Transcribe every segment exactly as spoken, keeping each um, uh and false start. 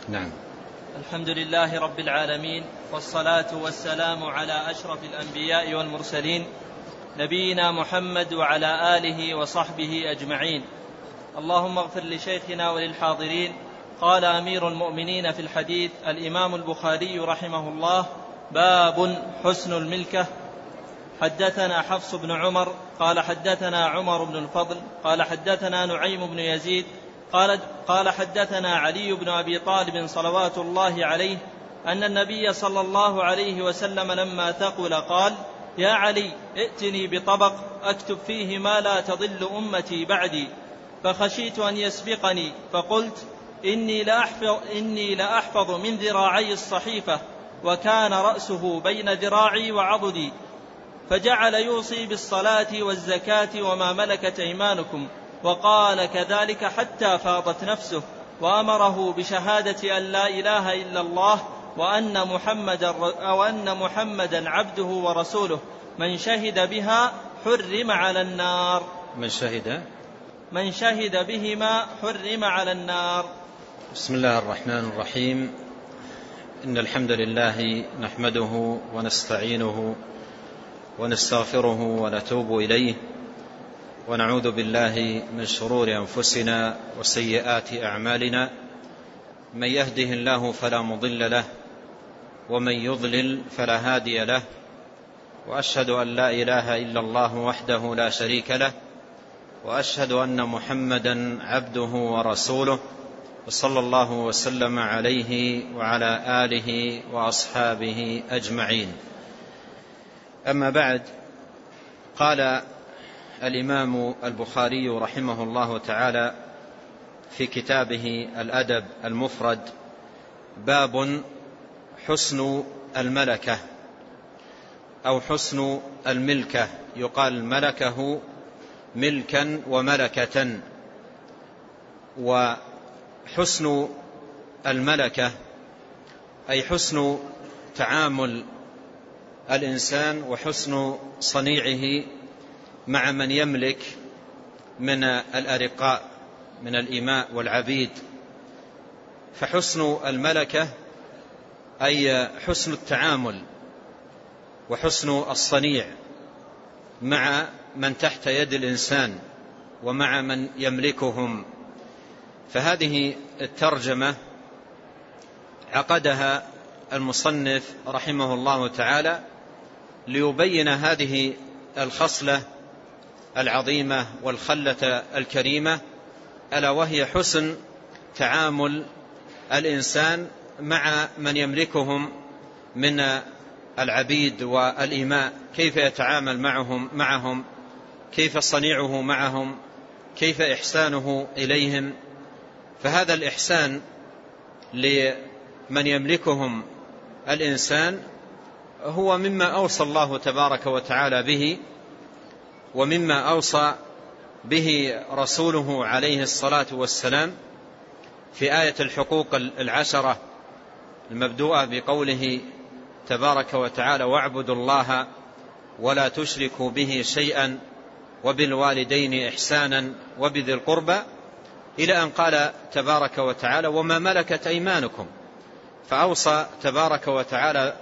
نعم. الحمد لله رب العالمين، والصلاة والسلام على أشرف الأنبياء والمرسلين، نبينا محمد وعلى آله وصحبه أجمعين. اللهم اغفر لشيخنا وللحاضرين. قال أمير المؤمنين في الحديث الإمام البخاري رحمه الله: باب حسن الملكة. حدثنا حفص بن عمر قال حدثنا عمر بن الفضل قال حدثنا نعيم بن يزيد قال, قال حدثنا علي بن أبي طالب صلوات الله عليه أن النبي صلى الله عليه وسلم لما ثقل قال: يا علي، ائتني بطبق أكتب فيه ما لا تضل أمتي بعدي. فخشيت أن يسبقني فقلت: إني لأحفظ, إني لأحفظ من ذراعي الصحيفة، وكان رأسه بين ذراعي وعضدي. فجعل يوصي بالصلاة والزكاة وما ملكت أيمانكم، وقال كذلك حتى فاضت نفسه، وأمره بشهادة أن لا إله إلا الله وأن محمدا, وأن محمدا عبده ورسوله، من شهد بها حرم على النار. من شهد من شهد بهما حرم على النار. بسم الله الرحمن الرحيم. إن الحمد لله نحمده ونستعينه ونستغفره ونتوب إليه، ونعوذ بالله من شرور أنفسنا وسيئات أعمالنا. من يهده الله فلا مضل له، ومن يضلل فلا هادي له، وأشهد أن لا إله إلا الله وحده لا شريك له، وأشهد أن محمدا عبده ورسوله، وصلى الله وسلم عليه وعلى آله وأصحابه أجمعين. أما بعد، قال الإمام البخاري رحمه الله تعالى في كتابه الأدب المفرد: باب حسن الملكة أو حسن الملكة. يقال ملكه ملكا وملكة. وحسن الملكة أي حسن تعامل الإنسان وحسن صنيعه مع من يملك من الأرقاء من الإماء والعبيد. فحسن الملكة أي حسن التعامل وحسن الصنيع مع من تحت يد الإنسان ومع من يملكهم. فهذه الترجمة عقدها المصنف رحمه الله تعالى ليبين هذه الخصلة العظيمة والخلة الكريمة، ألا وهي حسن تعامل الإنسان مع من يملكهم من العبيد والإماء، كيف يتعامل معهم معهم كيف صنيعه معهم، كيف إحسانه إليهم. فهذا الإحسان لمن يملكهم الإنسان هو مما أوصى الله تبارك وتعالى به، ومما أوصى به رسوله عليه الصلاة والسلام في آية الحقوق العشرة المبدوءة بقوله تبارك وتعالى: واعبدوا الله ولا تشركوا به شيئا وبالوالدين إحسانا وبذي القربى، إلى أن قال تبارك وتعالى: وما ملكت أيمانكم. فأوصى تبارك وتعالى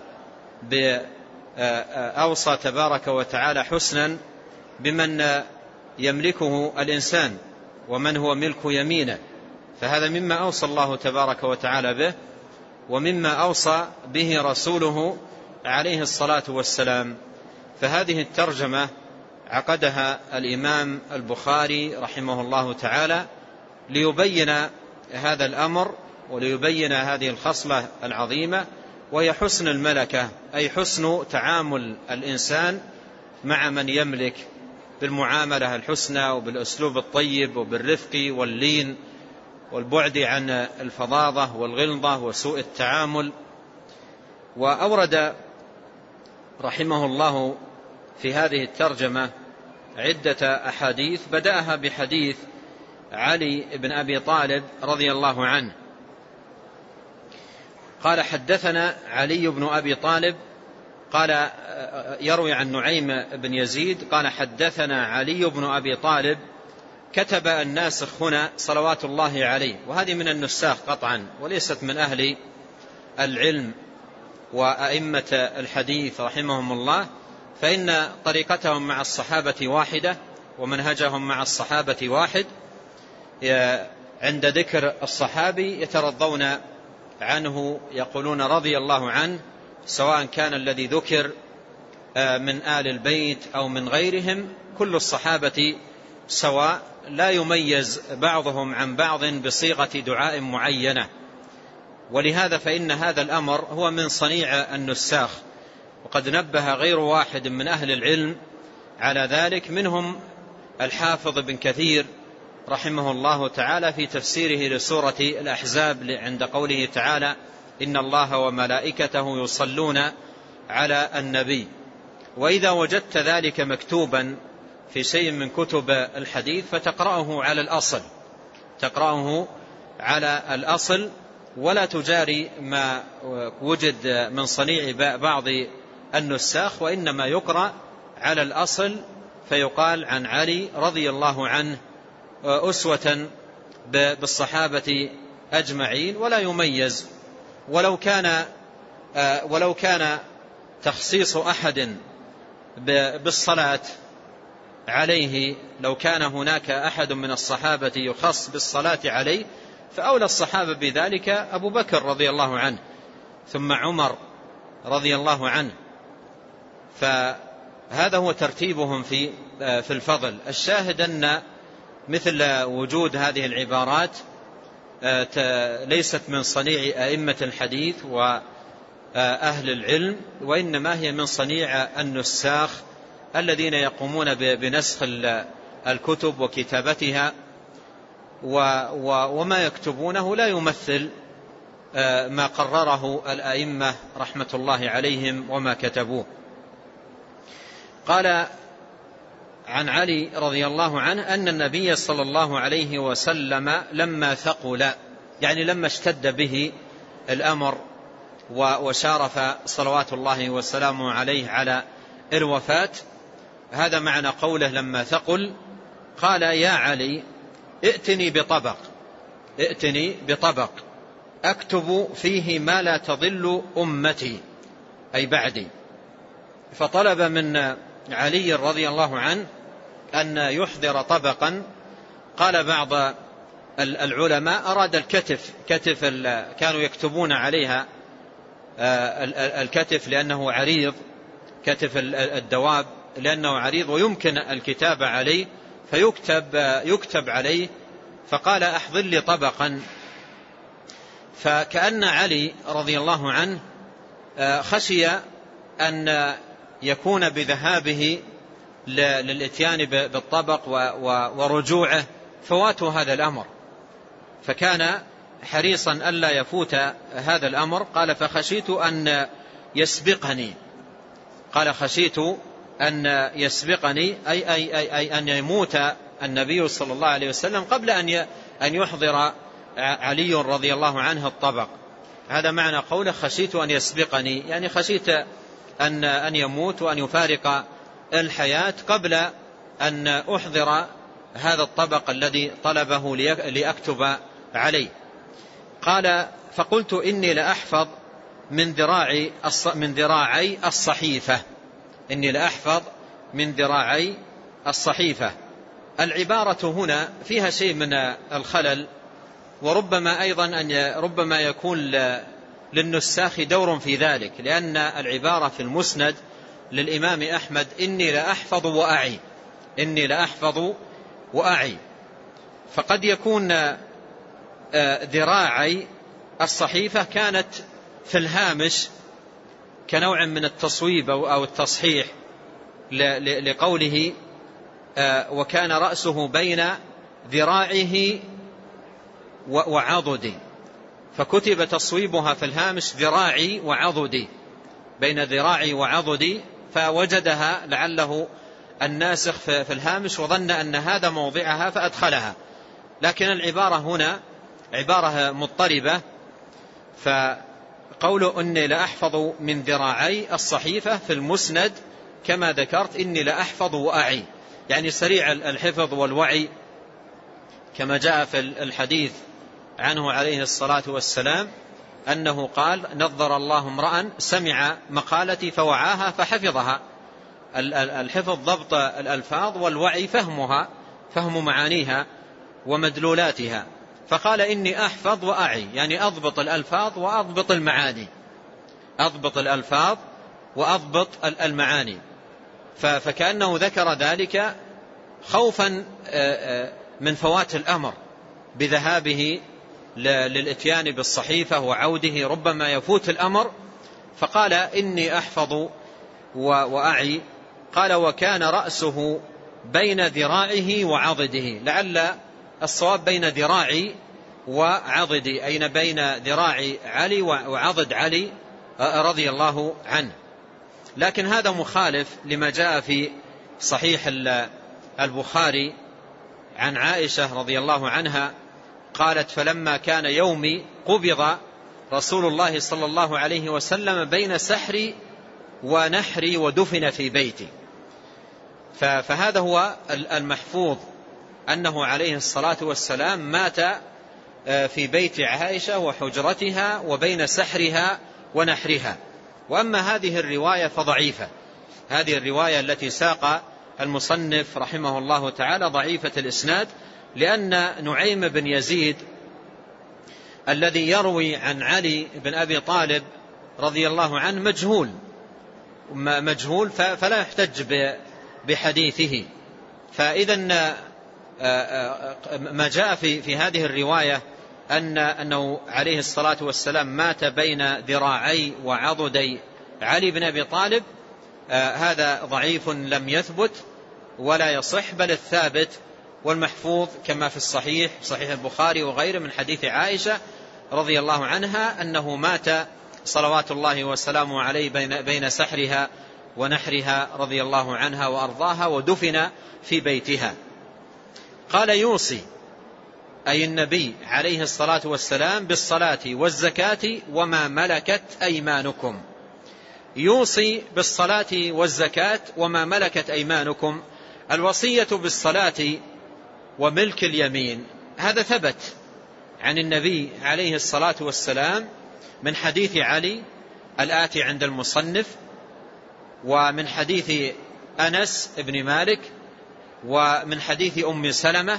أوصى تبارك وتعالى حسنا بمن يملكه الإنسان ومن هو ملك يمينه. فهذا مما أوصى الله تبارك وتعالى به، ومما أوصى به رسوله عليه الصلاة والسلام. فهذه الترجمة عقدها الإمام البخاري رحمه الله تعالى ليبين هذا الأمر وليبين هذه الخصلة العظيمة، وهي حسن الملكة أي حسن تعامل الإنسان مع من يملك بالمعاملة الحسنى وبالأسلوب الطيب وبالرفق واللين والبعد عن الفظاظة والغلظة وسوء التعامل. وأورد رحمه الله في هذه الترجمة عدة أحاديث، بدأها بحديث علي بن أبي طالب رضي الله عنه قال: حدثنا علي بن أبي طالب قال يروي عن نعيم بن يزيد قال: حدثنا علي بن أبي طالب كتب الناسخ هنا صلوات الله عليه، وهذه من النساخ قطعا وليست من أهل العلم وأئمة الحديث رحمهم الله، فإن طريقتهم مع الصحابة واحدة ومنهجهم مع الصحابة واحد. عند ذكر الصحابي يترضون عنه، يقولون رضي الله عنه، سواء كان الذي ذكر من آل البيت أو من غيرهم، كل الصحابة سواء، لا يميز بعضهم عن بعض بصيغة دعاء معينة. ولهذا فإن هذا الأمر هو من صنيع النساخ، وقد نبه غير واحد من أهل العلم على ذلك، منهم الحافظ بن كثير رحمه الله تعالى في تفسيره لسورة الأحزاب عند قوله تعالى إن الله وملائكته يصلون على النبي. وإذا وجدت ذلك مكتوبا في شيء من كتب الحديث فتقرأه على الأصل، تقرأه على الأصل ولا تجاري ما وجد من صنيع بعض النساخ، وإنما يقرأ على الأصل، فيقال عن علي رضي الله عنه أسوة بالصحابة أجمعين، ولا يميز. ولو كان ولو كان تخصيص أحد بالصلاة عليه، لو كان هناك أحد من الصحابة يخص بالصلاة عليه، فأولى الصحابة بذلك أبو بكر رضي الله عنه، ثم عمر رضي الله عنه. فهذا هو ترتيبهم في في الفضل. الشاهد أن مثل وجود هذه العبارات ليست من صنيع أئمة الحديث وأهل العلم، وإنما هي من صنيع النساخ الذين يقومون بنسخ الكتب وكتابتها، وما يكتبونه لا يمثل ما قرره الأئمة رحمة الله عليهم وما كتبوه. قال عن علي رضي الله عنه أن النبي صلى الله عليه وسلم لما ثقل، يعني لما اشتد به الأمر وشارف صلوات الله وسلامه عليه على الوفاة، هذا معنى قوله لما ثقل، قال يا علي ائتني بطبق ائتني بطبق أكتب فيه ما لا تضل أمتي، أي بعدي. فطلب من علي رضي الله عنه أن يحضر طبقا. قال بعض العلماء أراد الكتف، كتف كانوا يكتبون عليها الكتف لأنه عريض، كتف الدواب لأنه عريض ويمكن الكتابة عليه، فيكتب يكتب عليه، فقال أحضر لي طبقا. فكأن علي رضي الله عنه خشي أن يكون بذهابه للإتيان بالطبق ورجوعه فوات هذا الأمر، فكان حريصا ألا يفوت هذا الأمر. قال فخشيت أن يسبقني، قال خشيت أن يسبقني أي, أي, أي, أي أن يموت النبي صلى الله عليه وسلم قبل أن أن يحضر علي رضي الله عنه الطبق. هذا معنى قوله خشيت أن يسبقني، يعني خشيت أن أن يموت وأن يفارق الحياة قبل أن أحضر هذا الطبق الذي طلبه لأكتب عليه. قال فقلت إني لأحفظ من ذراعي من ذراعي الصحيفة، إني لأحفظ من ذراعي الصحيفة. العبارة هنا فيها شيء من الخلل، وربما أيضا أن ربما يكون للنساخ دور في ذلك، لأن العبارة في المسند للإمام أحمد إني لأحفظ وأعي، إني لأحفظ وأعي، فقد يكون ذراعي الصحيفة كانت في الهامش كنوع من التصويب أو التصحيح لقوله وكان رأسه بين ذراعه وعضدي، فكتب تصويبها في الهامش ذراعي وعضدي، بين ذراعي وعضدي، فوجدها لعله الناسخ في الهامش وظن أن هذا موضعها فأدخلها، لكن العبارة هنا عبارة مضطربة. فقول إني لأحفظ من ذراعي الصحيفة في المسند كما ذكرت إني لأحفظ وأعي، يعني سريع الحفظ والوعي كما جاء في الحديث عنه عليه الصلاة والسلام أنه قال: نظر الله امرأ سمع مقالتي فوعاها فحفظها. الحفظ ضبط الألفاظ، والوعي فهمها، فهم معانيها ومدلولاتها. فقال: إني أحفظ وأعي، يعني أضبط الألفاظ وأضبط المعاني، أضبط الألفاظ وأضبط المعاني. فكأنه ذكر ذلك خوفا من فوات الأمر بذهابه للإتيان بالصحيفة وعوده، ربما يفوت الأمر. فقال: إني أحفظ وأعي. قال: وكان رأسه بين ذراعه وعضده، لعل الصواب بين ذراعي وعضدي، أين بين ذراع علي وعضد علي رضي الله عنه. لكن هذا مخالف لما جاء في صحيح البخاري عن عائشة رضي الله عنها قالت: فلما كان يومي قبض رسول الله صلى الله عليه وسلم بين سحري ونحري ودفن في بيتي. فهذا هو المحفوظ، أنه عليه الصلاة والسلام مات في بيت عائشة وحجرتها وبين سحرها ونحرها. وأما هذه الرواية فضعيفة، هذه الرواية التي ساق المصنف رحمه الله تعالى ضعيفة الإسناد، لأن نعيم بن يزيد الذي يروي عن علي بن أبي طالب رضي الله عنه مجهول مجهول فلا يحتج بحديثه. فإذا ما جاء في في هذه الرواية أن أنه عليه الصلاة والسلام مات بين ذراعي وعضدي علي بن أبي طالب، هذا ضعيف لم يثبت ولا يصح، بل الثابت والمحفوظ كما في الصحيح صحيح البخاري وغيره من حديث عائشة رضي الله عنها أنه مات صلوات الله وسلامه عليه بين بين سحرها ونحرها رضي الله عنها وأرضاها، ودفن في بيتها. قال: يوصي، أي النبي عليه الصلاة والسلام، بالصلاة والزكاة وما ملكت أيمانكم. يوصي بالصلاة والزكاة وما ملكت أيمانكم. الوصية بالصلاة وملك اليمين هذا ثبت عن النبي عليه الصلاة والسلام من حديث علي الآتي عند المصنف، ومن حديث أنس بن مالك، ومن حديث أم سلمة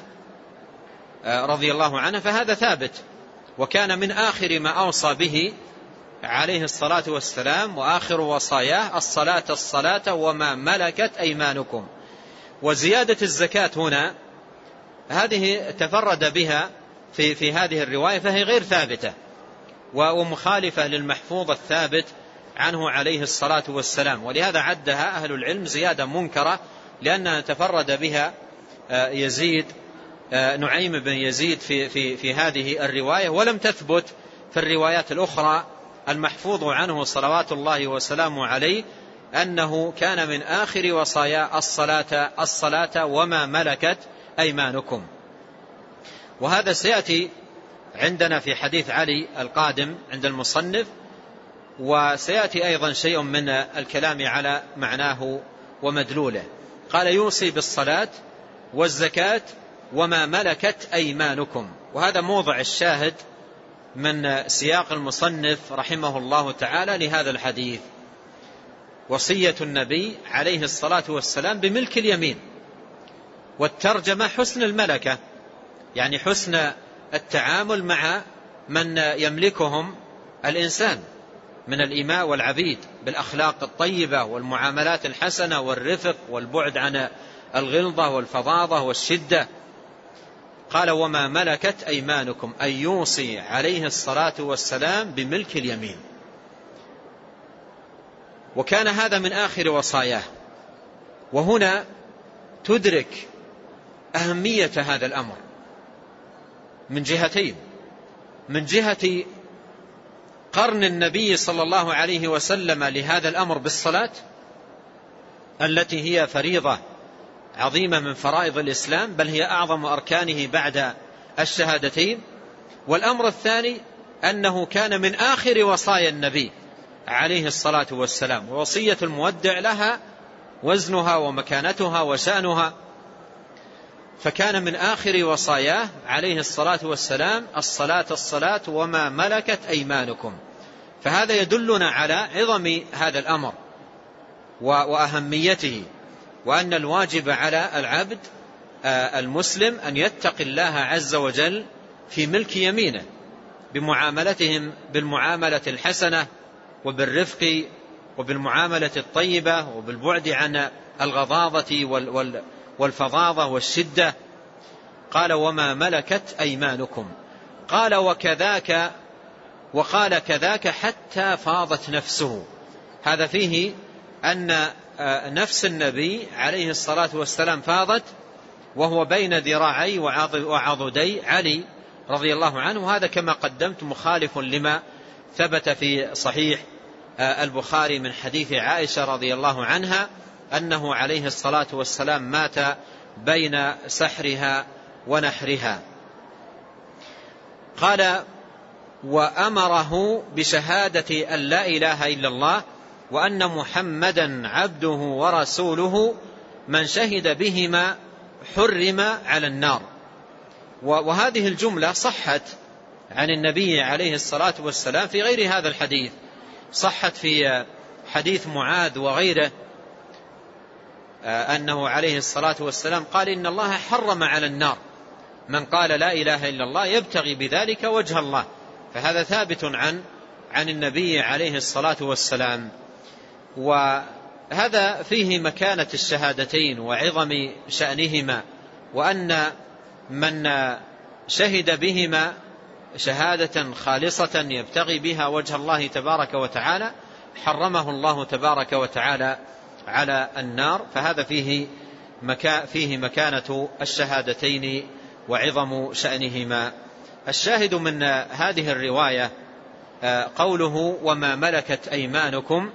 رضي الله عنها، فهذا ثابت. وكان من آخر ما أوصى به عليه الصلاة والسلام وآخر وصاياه الصلاة الصلاة وما ملكت أيمانكم. وزيادة الزكاة هنا هذه تفرد بها في, في هذه الرواية، فهي غير ثابتة ومخالفة للمحفوظ الثابت عنه عليه الصلاة والسلام، ولهذا عدها أهل العلم زيادة منكرة، لأنها تفرد بها يزيد نعيم بن يزيد في, في, في هذه الرواية، ولم تثبت في الروايات الأخرى المحفوظ عنه صلوات الله وسلامه عليه أنه كان من آخر وصايا الصلاة الصلاة وما ملكت أيمانكم. وهذا سيأتي عندنا في حديث علي القادم عند المصنف، وسيأتي أيضا شيء من الكلام على معناه ومدلوله. قال: يوصي بالصلاة والزكاة وما ملكت أيمانكم. وهذا موضع الشاهد من سياق المصنف رحمه الله تعالى لهذا الحديث، وصية النبي عليه الصلاة والسلام بملك اليمين. والترجمة حسن الملكة، يعني حسن التعامل مع من يملكهم الإنسان من الإماء والعبيد بالأخلاق الطيبة والمعاملات الحسنة والرفق والبعد عن الغلظة والفظاظة والشدة. قال: وما ملكت أيمانكم، أي يوصي عليه الصلاة والسلام بملك اليمين. وكان هذا من آخر وصاياه. وهنا تدرك أهمية هذا الأمر من جهتين: من جهة قرن النبي صلى الله عليه وسلم لهذا الأمر بالصلاة التي هي فريضة عظيمة من فرائض الإسلام، بل هي أعظم أركانه بعد الشهادتين. والأمر الثاني أنه كان من آخر وصايا النبي عليه الصلاة والسلام، ووصية المودع لها وزنها ومكانتها وشأنها. فكان من آخر وصاياه عليه الصلاة والسلام الصلاة الصلاة وما ملكت أيمانكم. فهذا يدلنا على عظم هذا الأمر وأهميته، وأن الواجب على العبد المسلم أن يتقي الله عز وجل في ملك يمينه بمعاملتهم بالمعاملة الحسنة وبالرفق وبالمعاملة الطيبة وبالبعد عن الغضاضة والفظاظة والشدة. قال وما ملكت أيمانكم. قال وكذاك وقال كذاك حتى فاضت نفسه. هذا فيه أن نفس النبي عليه الصلاة والسلام فاضت وهو بين ذراعي وعضدي علي رضي الله عنه. وهذا كما قدمت مخالف لما ثبت في صحيح البخاري من حديث عائشة رضي الله عنها أنه عليه الصلاة والسلام مات بين سحرها ونحرها. قال وأمره بشهادة أن لا إله إلا الله وأن محمدا عبده ورسوله من شهد بهما حرم على النار. وهذه الجملة صحت عن النبي عليه الصلاة والسلام في غير هذا الحديث، صحت في حديث معاذ وغيره أنه عليه الصلاة والسلام قال إن الله حرم على النار من قال لا إله إلا الله يبتغي بذلك وجه الله. فهذا ثابت عن عن النبي عليه الصلاة والسلام. وهذا فيه مكانة الشهادتين وعظم شأنهما، وأن من شهد بهما شهادة خالصة يبتغي بها وجه الله تبارك وتعالى حرمه الله تبارك وتعالى على النار. فهذا فيه مكا فيه مكانة الشهادتين وعظم شأنهما. الشاهد من هذه الرواية قوله وما ملكت أيمانكم،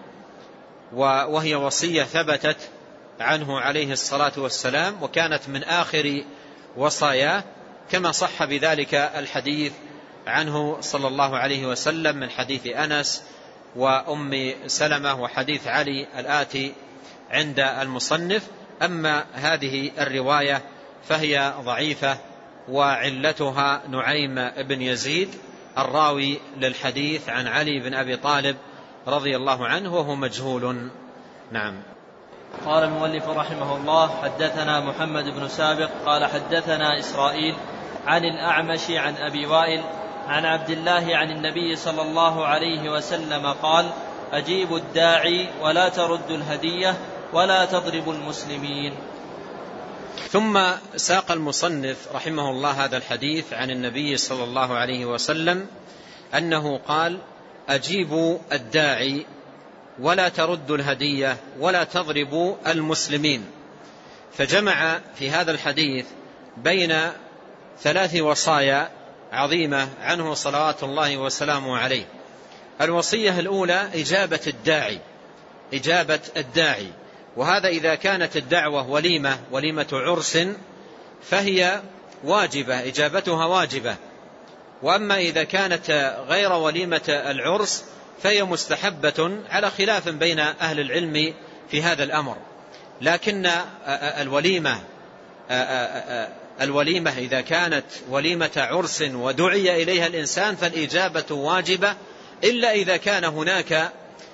وهي وصية ثبتت عنه عليه الصلاة والسلام وكانت من آخر وصاياه، كما صح بذلك الحديث عنه صلى الله عليه وسلم من حديث أنس وأم سلمة وحديث علي الآتي عند المصنف. أما هذه الرواية فهي ضعيفة وعلتها نعيم بن يزيد الراوي للحديث عن علي بن أبي طالب رضي الله عنه وهو مجهول. نعم. قال المؤلف رحمه الله حدثنا محمد بن سابق قال حدثنا إسرائيل عن الأعمش عن أبي وائل عن عبد الله عن النبي صلى الله عليه وسلم قال أجيبوا الداعي ولا تردوا الهدية ولا تضربوا المسلمين. ثم ساق المصنف رحمه الله هذا الحديث عن النبي صلى الله عليه وسلم أنه قال أجيبوا الداعي ولا تردوا الهدية ولا تضربوا المسلمين. فجمع في هذا الحديث بين ثلاث وصايا عظيمة عنه صلوات الله وسلامه عليه. الوصية الأولى إجابة الداعي إجابة الداعي وهذا إذا كانت الدعوة وليمة وليمة عرس فهي واجبة، إجابتها واجبة. وأما إذا كانت غير وليمة العرس فهي مستحبة على خلاف بين أهل العلم في هذا الأمر. لكن الوليمة الوليمة إذا كانت وليمة عرس ودعي إليها الإنسان فالإجابة واجبة، إلا إذا كان هناك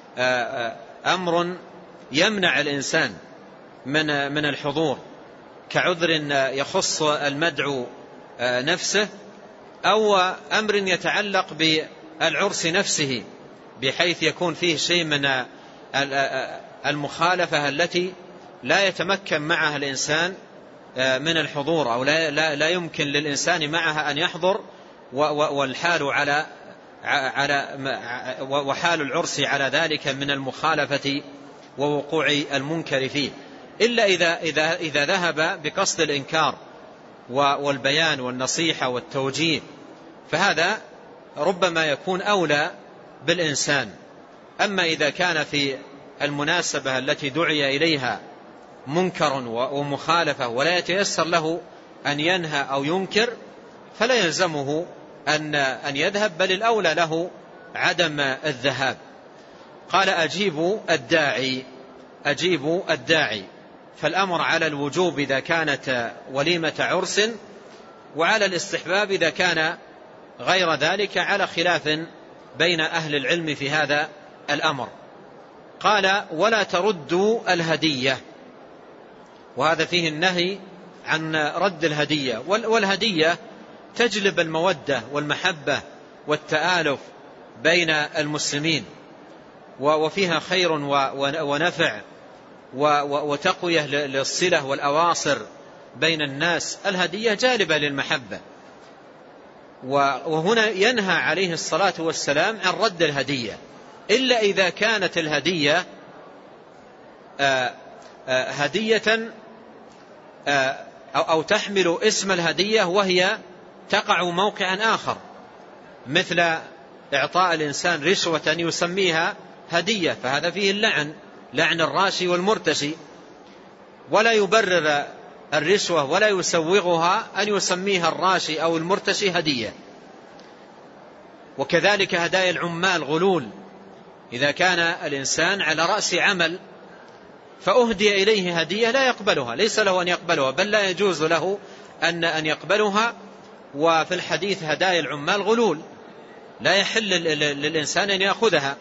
أمر يمنع الإنسان من من الحضور كعذر يخص المدعو نفسه أو أمر يتعلق بالعرس نفسه بحيث يكون فيه شيء من المخالفة التي لا يتمكن معها الإنسان من الحضور أو لا, لا, لا يمكن للإنسان معها أن يحضر، والحال على على وحال العرس على ذلك من المخالفة ووقوع المنكر فيه، إلا إذا, إذا, إذا ذهب بقصد الإنكار والبيان والنصيحة والتوجيه، فهذا ربما يكون أولى بالإنسان. أما إذا كان في المناسبة التي دعي إليها منكر ومخالفة ولا يتيسر له أن ينهى أو ينكر فلا يلزمه أن, أن يذهب، بل الأولى له عدم الذهاب. قال أجيبوا الداعي أجيبوا الداعي فالأمر على الوجوب إذا كانت وليمة عرس، وعلى الاستحباب إذا كان غير ذلك، على خلاف بين أهل العلم في هذا الأمر. قال ولا تردوا الهدية، وهذا فيه النهي عن رد الهدية، والهدية تجلب المودة والمحبة والتآلف بين المسلمين، وفيها خير ونفع وتقوية للصلة والأواصر بين الناس. الهدية جالبة للمحبة. وهنا ينهى عليه الصلاة والسلام عن رد الهدية، إلا إذا كانت الهدية هدية أو تحمل اسم الهدية وهي تقع موقعا آخر، مثل إعطاء الإنسان رشوة يسميها هدية، فهذا فيه اللعن، لعن الراشي والمرتشي، ولا يبرر الرشوة ولا يسوغها أن يسميها الراشي أو المرتشي هدية. وكذلك هدايا العمال غلول، إذا كان الإنسان على رأس عمل فأهدي إليه هدية لا يقبلها، ليس له أن يقبلها، بل لا يجوز له أن أن يقبلها. وفي الحديث هدايا العمال غلول، لا يحل للإنسان أن يأخذها.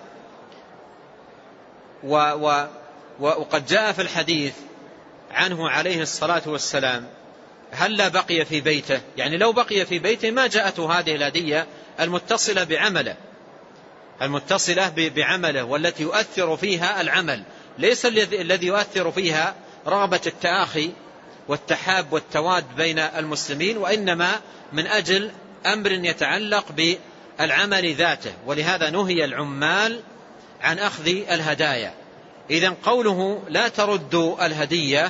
وقد جاء في الحديث عنه عليه الصلاة والسلام هل بقي في بيته، يعني لو بقي في بيته ما جاءته هذه الهدية المتصلة بعمله المتصلة بعمله والتي يؤثر فيها العمل، ليس الذي يؤثر فيها رغبة التآخي والتحاب والتواد بين المسلمين، وإنما من أجل أمر يتعلق بالعمل ذاته. ولهذا نهي العمال عن أخذ الهدايا. إذن قوله لا تردوا الهدية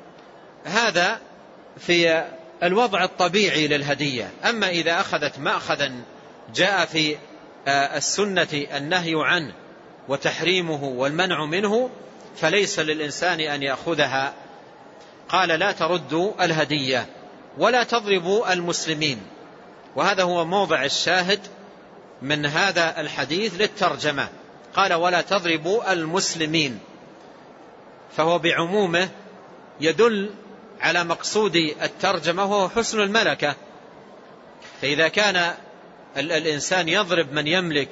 هذا في الوضع الطبيعي للهدية. أما إذا أخذت مأخذا جاء في السنة النهي عنه وتحريمه والمنع منه فليس للإنسان أن يأخذها. قال لا تردوا الهدية ولا تضربوا المسلمين، وهذا هو موضع الشاهد من هذا الحديث للترجمة. قال ولا تضربوا المسلمين، فهو بعمومه يدل على مقصود الترجمة وهو حسن الملكة. فإذا كان الإنسان يضرب من يملك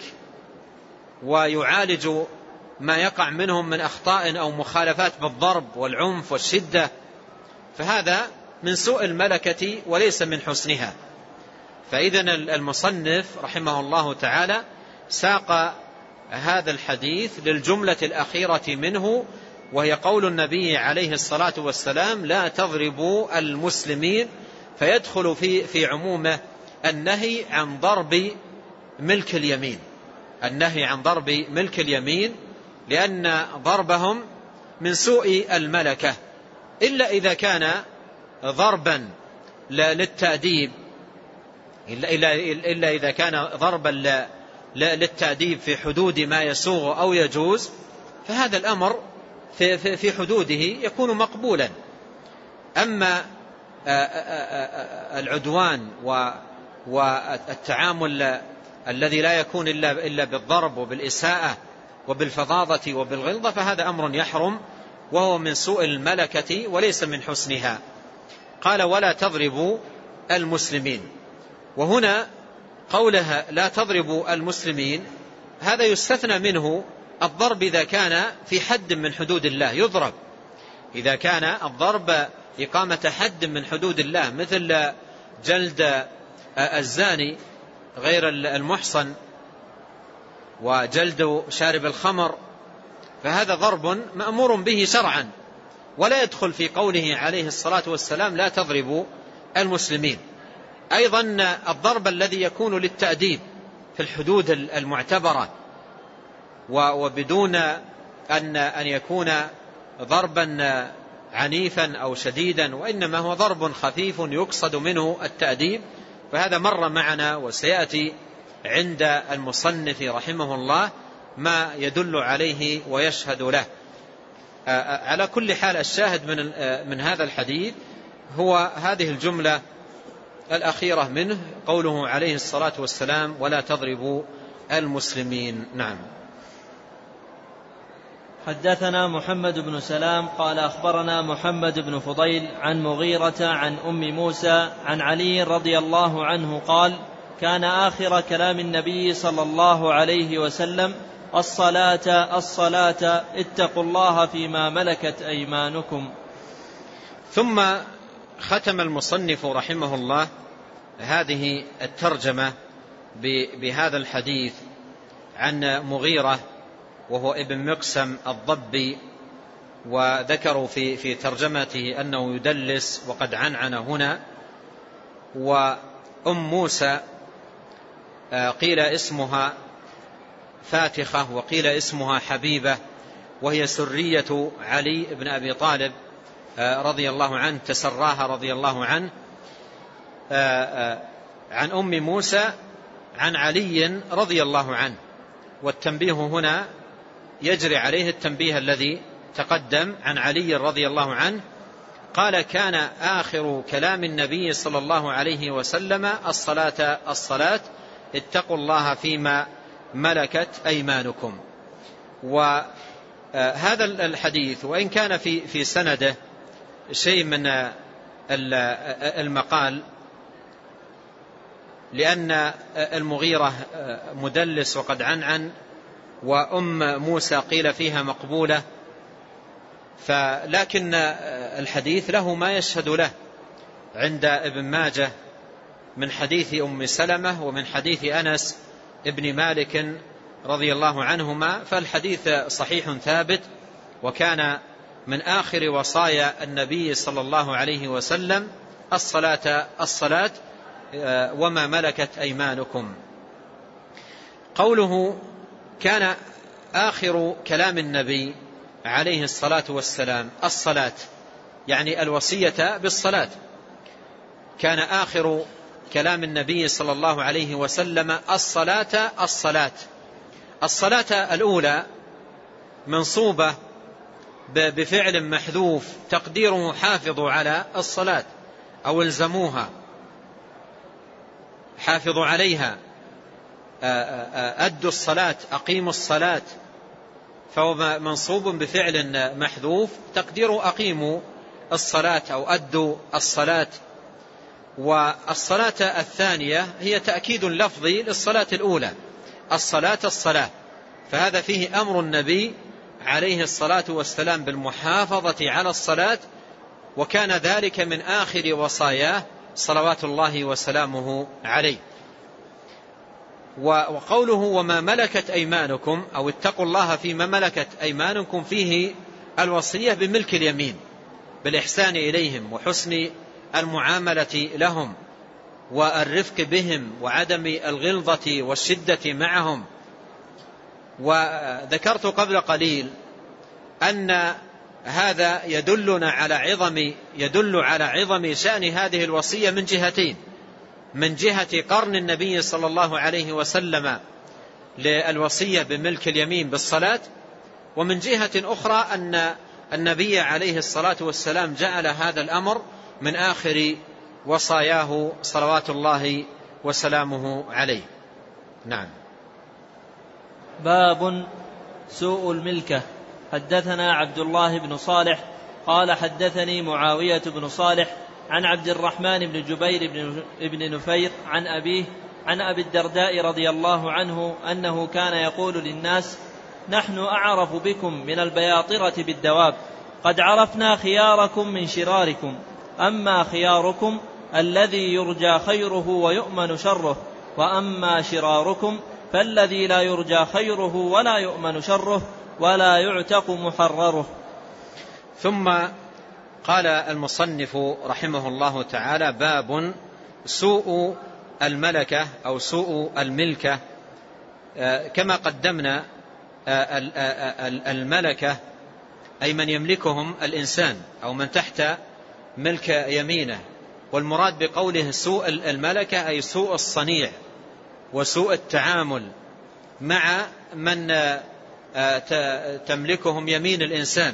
ويعالج ما يقع منهم من أخطاء أو مخالفات بالضرب والعنف والشدة، فهذا من سوء الملكة وليس من حسنها. فإذن المصنف رحمه الله تعالى ساق هذا الحديث للجملة الأخيرة منه، وهي قول النبي عليه الصلاة والسلام لا تضربوا المسلمين، فيدخل في في عمومه النهي عن ضرب ملك اليمين النهي عن ضرب ملك اليمين لأن ضربهم من سوء الملكة، إلا إذا كان ضربا للتأديب إلا, إلا إذا كان ضربا للتأديب في حدود ما يسوغ أو يجوز، فهذا الأمر في, في, في حدوده يكون مقبولا. أما العدوان والتعامل الذي لا يكون إلا, إلا بالضرب وبالإساءة وبالفظاظة وبالغلظة فهذا أمر يحرم وهو من سوء الملكة وليس من حسنها. قال ولا تضربوا المسلمين، وهنا قولها لا تضربوا المسلمين هذا يستثنى منه الضرب إذا كان في حد من حدود الله يضرب، إذا كان الضرب إقامة حد من حدود الله مثل جلد الزاني غير المحصن وجلد شارب الخمر، فهذا ضرب مأمور به شرعا ولا يدخل في قوله عليه الصلاة والسلام لا تضربوا المسلمين. أيضا الضرب الذي يكون للتأديب في الحدود المعتبرة وبدون أن أن يكون ضربا عنيفا أو شديدا، وإنما هو ضرب خفيف يقصد منه التأديب، فهذا مر معنا وسيأتي عند المصنف رحمه الله ما يدل عليه ويشهد له. على كل حال الشاهد من من هذا الحديث هو هذه الجملة الأخيرة منه، قوله عليه الصلاة والسلام ولا تضربوا المسلمين. نعم. حدثنا محمد بن سلام قال أخبرنا محمد بن فضيل عن مغيرة عن أم موسى عن علي رضي الله عنه قال كان آخر كلام النبي صلى الله عليه وسلم الصلاة الصلاة اتقوا الله فيما ملكت أيمانكم. ثم ختم المصنف رحمه الله هذه الترجمة بهذا الحديث عن مغيرة وهو ابن مقسم الضبي، وذكروا في في ترجمته أنه يدلس وقد عنعن هنا. وأم موسى قيل اسمها فاتخة وقيل اسمها حبيبة، وهي سرية علي بن أبي طالب رضي الله عنه، تسراها رضي الله عنه عن أم موسى عن علي رضي الله عنه. والتنبيه هنا يجري عليه التنبيه الذي تقدم عن علي رضي الله عنه. قال كان آخر كلام النبي صلى الله عليه وسلم الصلاة الصلاة اتقوا الله فيما ملكت أيمانكم. وهذا الحديث وإن كان في في سنده شيء من المقال، لأن المغيرة مدلس وقد عنعن، وأم موسى قيل فيها مقبولة، فلكن الحديث له ما يشهد له عند ابن ماجه من حديث أم سلمة ومن حديث أنس ابن مالك رضي الله عنهما، فالحديث صحيح ثابت. وكان من آخر وصايا النبي صلى الله عليه وسلم الصلاة الصلاة وما ملكت أيمانكم. قوله كان آخر كلام النبي عليه الصلاة والسلام الصلاة، يعني الوصية بالصلاة. كان آخر كلام النبي صلى الله عليه وسلم الصلاة الصلاة. الصلاة الأولى منصوبة بفعل محذوف تقديره حافظوا على الصلاة أو الزموها، حافظوا عليها، أدوا الصلاة، أقيموا الصلاة، فهو منصوب بفعل محذوف تقديره أقيموا الصلاة أو أدوا الصلاة. والصلاة الثانية هي تأكيد لفظي للصلاة الأولى، الصلاة الصلاة، فهذا فيه أمر النبي عليه الصلاة والسلام بالمحافظة على الصلاة، وكان ذلك من آخر وصاياه صلوات الله وسلامه عليه. وقوله وما ملكت أيمانكم أو اتقوا الله فيما ملكت أيمانكم فيه الوصية بملك اليمين، بالإحسان إليهم وحسن المعاملة لهم والرفق بهم وعدم الغلظة والشدة معهم. وذكرت قبل قليل أن هذا يدلنا على عظم يدل على عظم شأن هذه الوصية من جهتين: من جهة قرن النبي صلى الله عليه وسلم للوصية بملك اليمين بالصلاة، ومن جهة أخرى أن النبي عليه الصلاة والسلام جعل هذا الأمر من آخر وصاياه صلوات الله وسلامه عليه. نعم. باب سوء الملكة. حدثنا عبد الله بن صالح قال حدثني معاوية بن صالح عن عبد الرحمن بن جبير بن نفير عن أبيه عن أبي الدرداء رضي الله عنه أنه كان يقول للناس: نحن أعرف بكم من البياطرة بالدواب، قد عرفنا خياركم من شراركم، أما خياركم الذي يرجى خيره ويؤمن شره، وأما شراركم فالذي لا يرجى خيره ولا يؤمن شره ولا يعتق محرره. ثم قال المصنف رحمه الله تعالى: باب سوء الملكة أو سوء الملكة. كما قدمنا الملكة أي من يملكهم الإنسان أو من تحت ملك يمينه، والمراد بقوله سوء الملكة أي سوء الصنيع وسوء التعامل مع من تملكهم يمين الإنسان.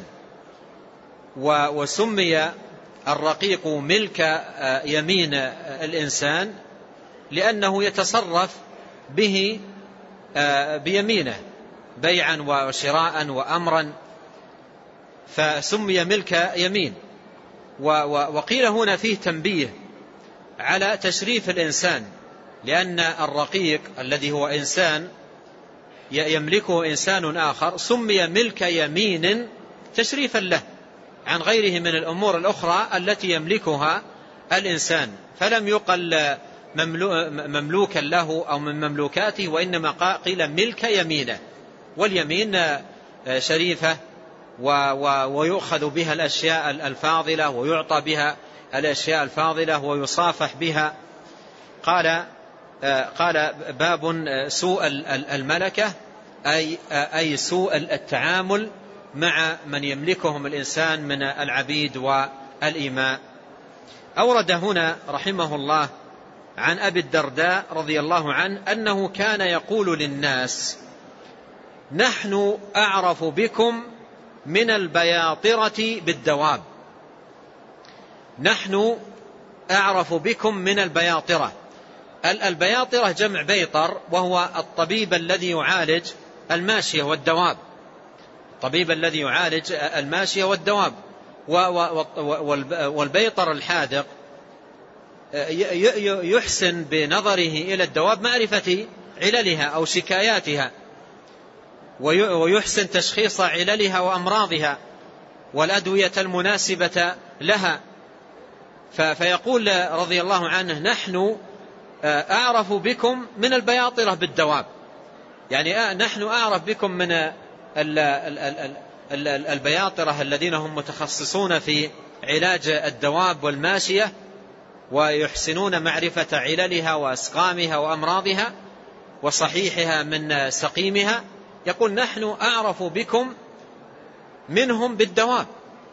وسمي الرقيق ملك يمين الإنسان لأنه يتصرف به بيمينه بيعا وشراء وأمرا فسمي ملك يمين. وقيل هنا فيه تنبيه على تشريف الإنسان، لأن الرقيق الذي هو إنسان يملكه إنسان آخر سمي ملك يمين تشريفا له عن غيره من الأمور الأخرى التي يملكها الإنسان، فلم يقل مملوكا له أو من مملوكاته، وإنما قيل ملك يمينه. واليمين شريفة ويؤخذ بها الأشياء الفاضلة ويعطى بها الأشياء الفاضلة ويصافح بها. قال قال باب سوء الملكة أي, أي سوء التعامل مع من يملكهم الإنسان من العبيد والإماء. أورد هنا رحمه الله عن أبي الدرداء رضي الله عنه أنه كان يقول للناس: نحن أعرف بكم من البياطرة بالدواب. نحن أعرف بكم من البياطرة. البياطرة جمع بيطر، وهو الطبيب الذي يعالج الماشية والدواب، الطبيب الذي يعالج الماشية والدواب. والبيطر الحاذق يحسن بنظره إلى الدواب معرفة عللها أو شكاياتها، ويحسن تشخيص عللها وأمراضها والأدوية المناسبة لها. فيقول رضي الله عنه: نحن أعرف بكم من البياطرة بالدواب، يعني نحن أعرف بكم من البياطرة الذين هم متخصصون في علاج الدواب والماشية ويحسنون معرفة عللها وأسقامها وأمراضها وصحيحها من سقيمها. يقول: نحن أعرف بكم منهم بالدواب.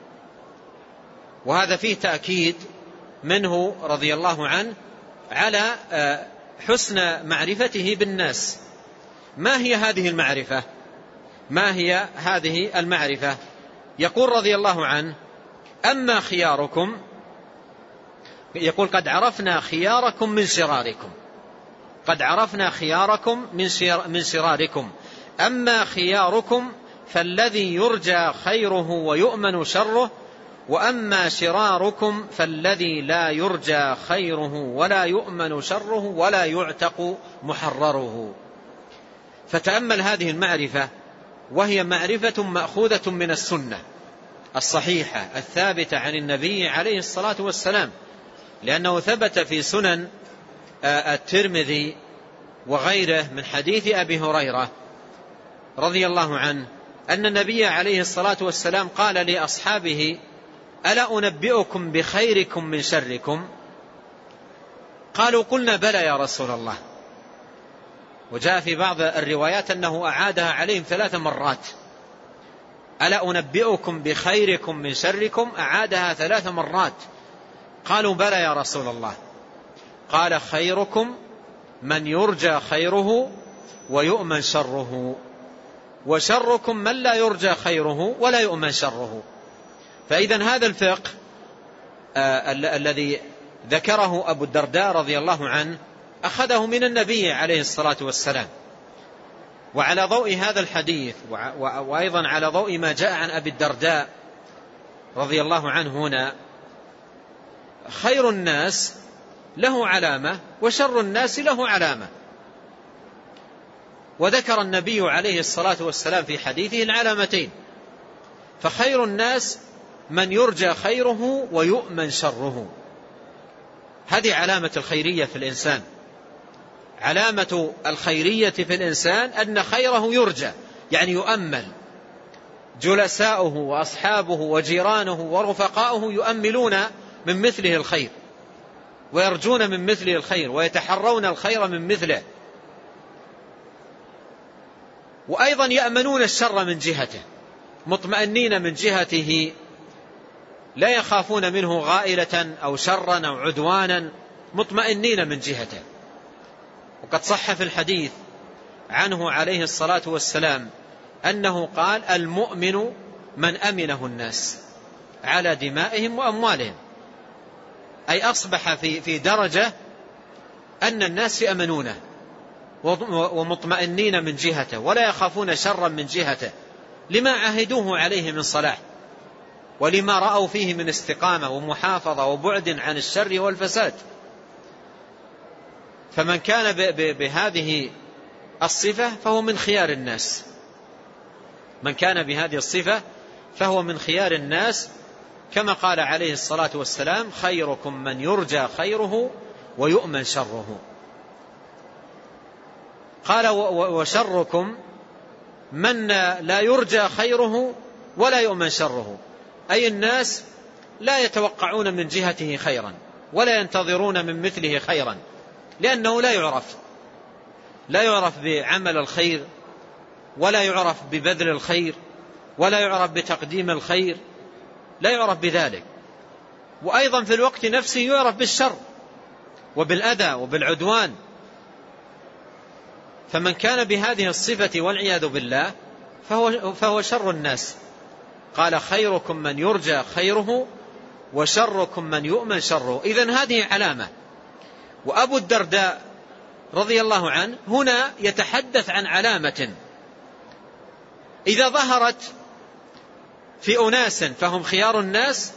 وهذا فيه تأكيد منه رضي الله عنه على حسن معرفته بالناس. ما هي هذه المعرفة؟ ما هي هذه المعرفة؟ يقول رضي الله عنه: أما خياركم، يقول: قد عرفنا خياركم من شراركم، قد عرفنا خياركم من شراركم. أما خياركم فالذي يرجى خيره ويؤمن شره، وأما شراركم فالذي لا يرجى خيره ولا يؤمن شره ولا يعتق محرره. فتأمل هذه المعرفة، وهي معرفة مأخوذة من السنة الصحيحة الثابتة عن النبي عليه الصلاة والسلام، لأنه ثبت في سنن الترمذي وغيره من حديث أبي هريرة رضي الله عنه أن النبي عليه الصلاة والسلام قال لأصحابه: ألا أنبئكم بخيركم من شركم؟ قالوا: قلنا بلى يا رسول الله. وجاء في بعض الروايات أنه أعادها عليهم ثلاث مرات: ألا أنبئكم بخيركم من شركم؟ أعادها ثلاث مرات. قالوا: بلى يا رسول الله. قال: خيركم من يرجى خيره ويؤمن شره، وشركم من لا يرجى خيره ولا يؤمن شره. فإذن هذا الفقه آه الذي ذكره أبو الدرداء رضي الله عنه أخذه من النبي عليه الصلاة والسلام. وعلى ضوء هذا الحديث وأيضا على ضوء ما جاء عن أبي الدرداء رضي الله عنه هنا، خير الناس له علامة وشر الناس له علامة. وذكر النبي عليه الصلاة والسلام في حديثه العلامتين: فخير الناس من يرجى خيره ويؤمن شره. هذه علامة الخيرية في الإنسان. علامة الخيرية في الإنسان أن خيره يرجى، يعني يؤمل. جلساؤه وأصحابه وجيرانه ورفقاؤه يؤملون من مثله الخير ويرجون من مثله الخير ويتحرون الخير من مثله، وأيضا يأمنون الشر من جهته، مطمئنين من جهته، لا يخافون منه غائلة أو شرا أو عدوانا، مطمئنين من جهته. وقد صح في الحديث عنه عليه الصلاة والسلام أنه قال: المؤمن من أمنه الناس على دمائهم وأموالهم، أي أصبح في في درجة أن الناس يأمنونه ومطمئنين من جهته ولا يخافون شرا من جهته لما عهدوه عليه من صلاح. ولما رأوا فيه من استقامة ومحافظة وبعد عن الشر والفساد. فمن كان بهذه الصفة فهو من خيار الناس، من كان بهذه الصفة فهو من خيار الناس، كما قال عليه الصلاة والسلام: خيركم من يرجى خيره ويؤمن شره. قال: وشركم من لا يرجى خيره ولا يؤمن شره، أي الناس لا يتوقعون من جهته خيرا ولا ينتظرون من مثله خيرا، لأنه لا يعرف لا يعرف بعمل الخير، ولا يعرف ببذل الخير، ولا يعرف بتقديم الخير، لا يعرف بذلك. وأيضا في الوقت نفسه يعرف بالشر وبالأذى وبالعدوان. فمن كان بهذه الصفة والعياذ بالله فهو, فهو شر الناس. قال: خيركم من يرجى خيره وشركم من يؤمن شره. إذن هذه علامة. وأبو الدرداء رضي الله عنه هنا يتحدث عن علامة إذا ظهرت في أناس فهم خيار الناس،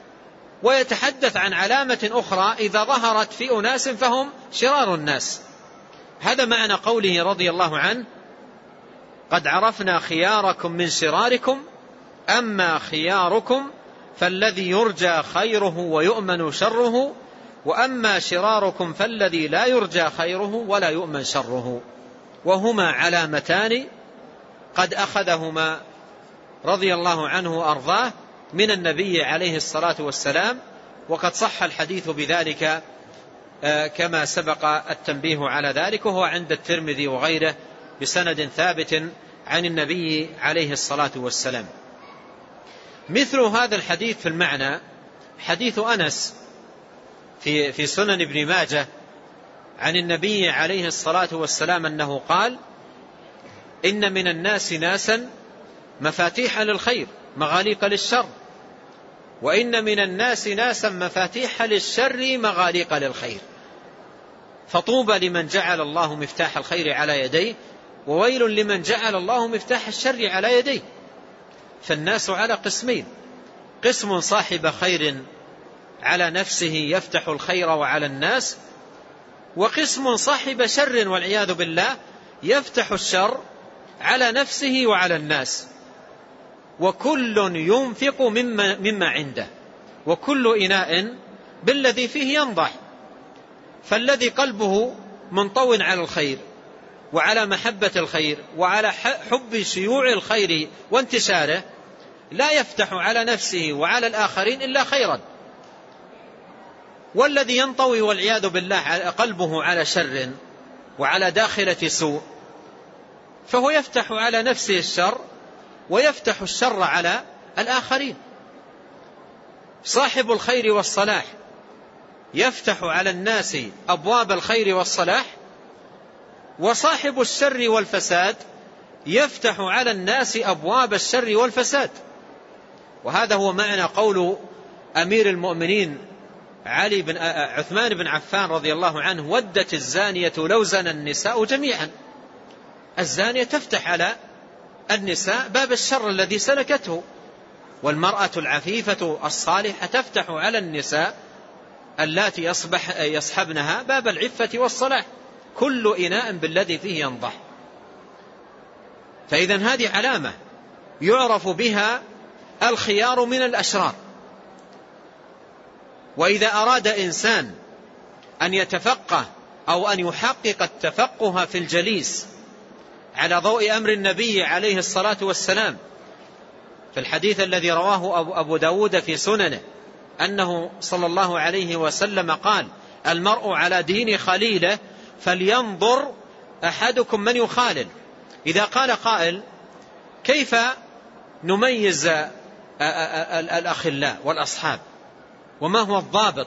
ويتحدث عن علامة أخرى إذا ظهرت في أناس فهم شرار الناس. هذا معنى قوله رضي الله عنه: قد عرفنا خياركم من شراركم، أما خياركم فالذي يرجى خيره ويؤمن شره، وأما شراركم فالذي لا يرجى خيره ولا يؤمن شره. وهما علامتان قد أخذهما رضي الله عنه وأرضاه من النبي عليه الصلاة والسلام، وقد صح الحديث بذلك كما سبق التنبيه على ذلك، وهو عند الترمذي وغيره بسند ثابت عن النبي عليه الصلاة والسلام. مثل هذا الحديث في المعنى حديث أنس في في سنن ابن ماجه عن النبي عليه الصلاة والسلام أنه قال: إن من الناس ناسا مفاتيح للخير مغاليق للشر، وإن من الناس ناسا مفاتيح للشر مغاليق للخير، فطوبى لمن جعل الله مفتاح الخير على يديه، وويل لمن جعل الله مفتاح الشر على يديه. فالناس على قسمين: قسم صاحب خير على نفسه يفتح الخير وعلى الناس، وقسم صاحب شر والعياذ بالله يفتح الشر على نفسه وعلى الناس. وكل ينفق مما, مما عنده، وكل إناء بالذي فيه ينضح. فالذي قلبه منطو على الخير وعلى محبة الخير وعلى حب شيوع الخير وانتشاره لا يفتح على نفسه وعلى الآخرين إلا خيرا. والذي ينطوي والعياذ بالله قلبه على شر وعلى داخلة سوء فهو يفتح على نفسه الشر ويفتح الشر على الآخرين. صاحب الخير والصلاح يفتح على الناس أبواب الخير والصلاح، وصاحب الشر والفساد يفتح على الناس أبواب الشر والفساد. وهذا هو معنى قول أمير المؤمنين علي بن عثمان بن عفان رضي الله عنه: ودت الزانية لو زنى النساء جميعا. الزانية تفتح على النساء باب الشر الذي سلكته، والمرأة العفيفة الصالحة تفتح على النساء اللاتي يصبح يصحبنها باب العفة والصلاح. كل إناء بالذي فيه ينضح. فإذن هذه علامة يعرف بها الخيار من الأشرار. وإذا أراد إنسان أن يتفقه أو أن يحقق التفقه في الجليس على ضوء أمر النبي عليه الصلاة والسلام في الحديث الذي رواه أبو داود في سننه أنه صلى الله عليه وسلم قال: المرء على دين خليله فلينظر أحدكم من يخالل. إذا قال قائل: كيف نميز الأخلاء والأصحاب؟ وما هو الضابط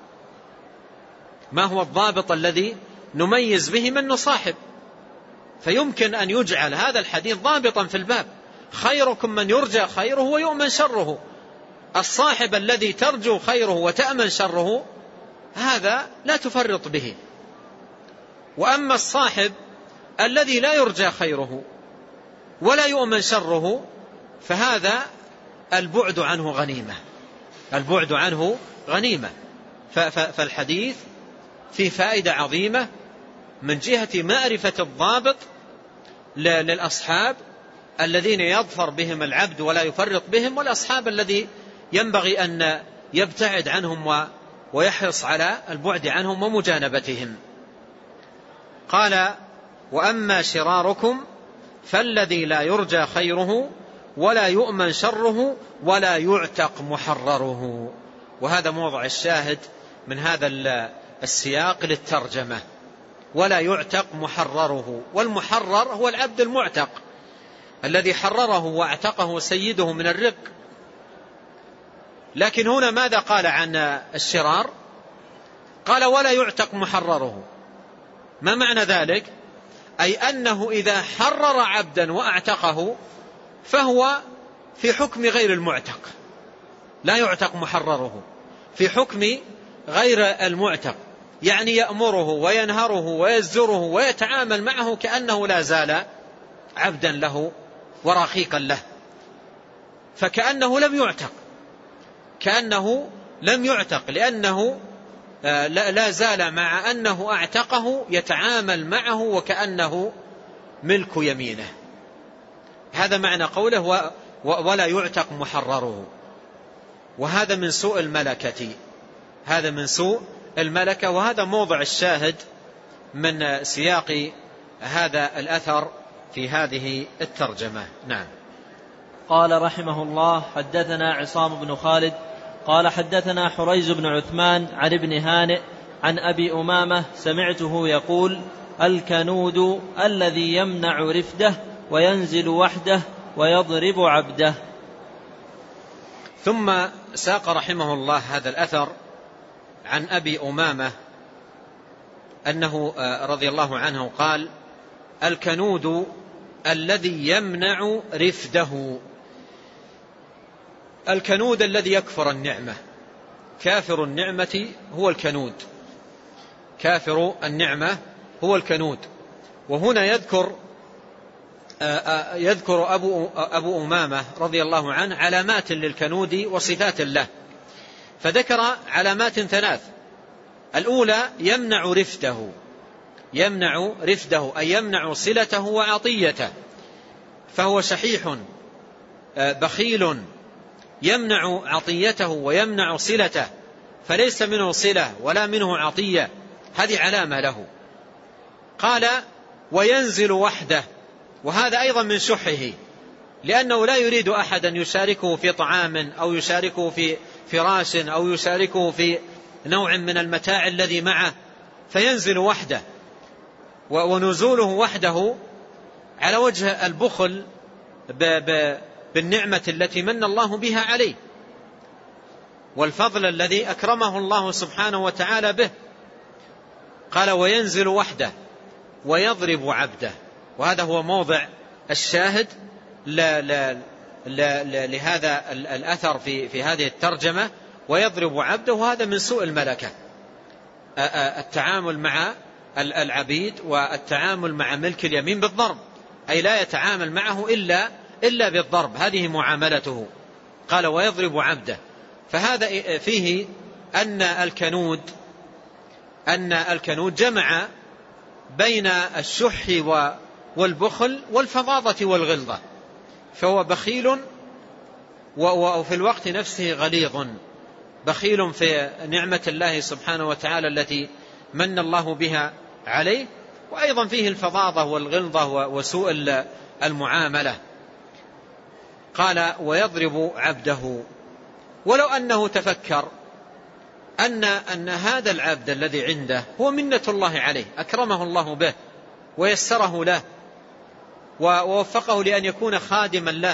ما هو الضابط الذي نميز به من نصاحب؟ فيمكن أن يجعل هذا الحديث ضابطا في الباب: خيركم من يرجى خيره ويؤمن شره. الصاحب الذي ترجو خيره وتأمن شره هذا لا تفرط به. وأما الصاحب الذي لا يرجى خيره ولا يؤمن شره فهذا البعد عنه غنيمة، البعد عنه غنيمة. فالحديث فيه فائدة عظيمة من جهة معرفة الضابط للأصحاب الذين يظفر بهم العبد ولا يفرط بهم، والأصحاب الذي ينبغي أن يبتعد عنهم ويحرص على البعد عنهم ومجانبتهم. قال: وأما شراركم فالذي لا يرجى خيره ولا يؤمن شره ولا يعتق محرره. وهذا موضع الشاهد من هذا السياق للترجمة، ولا يعتق محرره. والمحرر هو العبد المعتق الذي حرره واعتقه سيده من الرق. لكن هنا ماذا قال عن الشرار؟ قال: ولا يعتق محرره. ما معنى ذلك؟ أي أنه إذا حرر عبدا وأعتقه فهو في حكم غير المعتق، لا يعتق محرره، في حكم غير المعتق، يعني يأمره وينهره ويزجره ويتعامل معه كأنه لا زال عبدا له ورقيقا له، فكأنه لم يعتق، كأنه لم يعتق لأنه لا زال مع أنه أعتقه يتعامل معه وكأنه ملك يمينه. هذا معنى قوله ولا يعتق محرره. وهذا من سوء الملكة، هذا من سوء الملكة. وهذا موضع الشاهد من سياق هذا الأثر في هذه الترجمة. نعم. قال رحمه الله: حدثنا عصام بن خالد قال حدثنا حريز بن عثمان عن ابن هانئ عن أبي أمامة سمعته يقول: الكنود الذي يمنع رفده وينزل وحده ويضرب عبده. ثم ساق رحمه الله هذا الأثر عن أبي أمامة أنه رضي الله عنه قال: الكنود الذي يمنع رفده. الكنود الذي يكفر النعمة، كافر النعمة هو الكنود، كافر النعمة هو الكنود. وهنا يذكر يذكر أبو, أبو أمامة رضي الله عنه علامات للكنود وصفات له، فذكر علامات ثلاث. الأولى يمنع رفده، يمنع رفده أي يمنع صلته وعطيته، فهو شحيح بخيل يمنع عطيته ويمنع صلته، فليس منه صلة ولا منه عطية، هذه علامة له. قال: وينزل وحده، وهذا أيضا من شحه، لأنه لا يريد أحدا يشاركه في طعام أو يشاركه في فراش أو يشاركه في نوع من المتاع الذي معه، فينزل وحده. ونزوله وحده على وجه البخل بالنعمة التي من الله بها عليه والفضل الذي أكرمه الله سبحانه وتعالى به. قال: وينزل وحده ويضرب عبده. وهذا هو موضع الشاهد لا لا لا لا لهذا الأثر في, في هذه الترجمة، ويضرب عبده. وهذا من سوء الملكة، التعامل مع العبيد والتعامل مع ملك اليمين بالضرب، أي لا يتعامل معه إلا, إلا بالضرب، هذه معاملته. قال: ويضرب عبده. فهذا فيه أن الكنود أن الكنود جمع بين الشح والبخل والفظاظة والغلظة، فهو بخيل وفي الوقت نفسه غليظ، بخيل في نعمة الله سبحانه وتعالى التي من الله بها عليه، وأيضا فيه الفظاظة والغلظة وسوء المعاملة. قال: ويضرب عبده. ولو أنه تفكر أن, أن هذا العبد الذي عنده هو منة الله عليه، أكرمه الله به ويسره له ووفقه لأن يكون خادما له،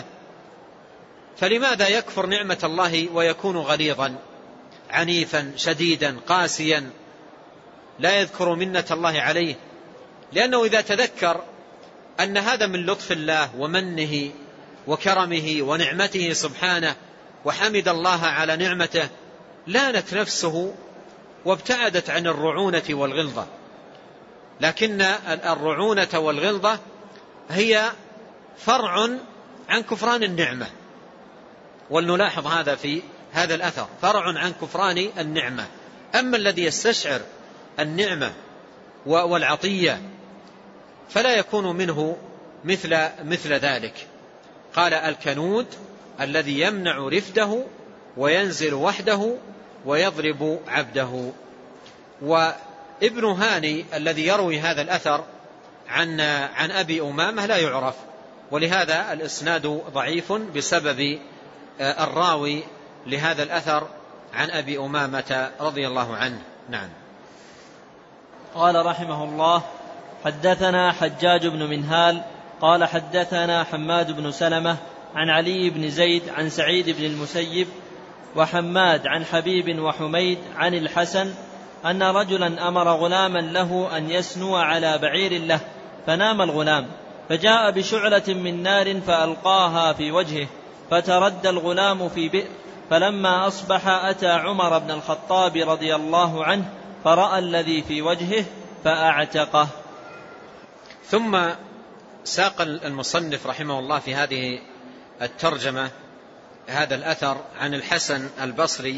فلماذا يكفر نعمة الله ويكون غليظا عنيفا شديدا قاسيا لا يذكر منة الله عليه؟ لأنه إذا تذكر أن هذا من لطف الله ومنه وكرمه ونعمته سبحانه وحمد الله على نعمته لانت نفسه وابتعدت عن الرعونة والغلظة. لكن الرعونة والغلظة هي فرع عن كفران النعمة، ولنلاحظ هذا في هذا الأثر، فرع عن كفران النعمة. أما الذي يستشعر النعمة والعطية فلا يكون منه مثل, مثل ذلك. قال الكنود الذي يمنع رفده وينزل وحده ويضرب عبده. وابن هاني الذي يروي هذا الأثر عن, عن أبي أمامة لا يعرف، ولهذا الإسناد ضعيف بسبب الراوي لهذا الأثر عن أبي أمامة رضي الله عنه. نعم. قال رحمه الله: حدثنا حجاج بن منهال قال حدثنا حماد بن سلمة عن علي بن زيد عن سعيد بن المسيب وحماد عن حبيب وحميد عن الحسن أن رجلا أمر غلاما له أن يسنو على بعير له، فنام الغلام، فجاء بشعلة من نار فألقاها في وجهه، فتردى الغلام في بئر، فلما أصبح أتى عمر بن الخطاب رضي الله عنه فرأى الذي في وجهه فأعتقه. ثم ساق المصنف رحمه الله في هذه الترجمة هذا الأثر عن الحسن البصري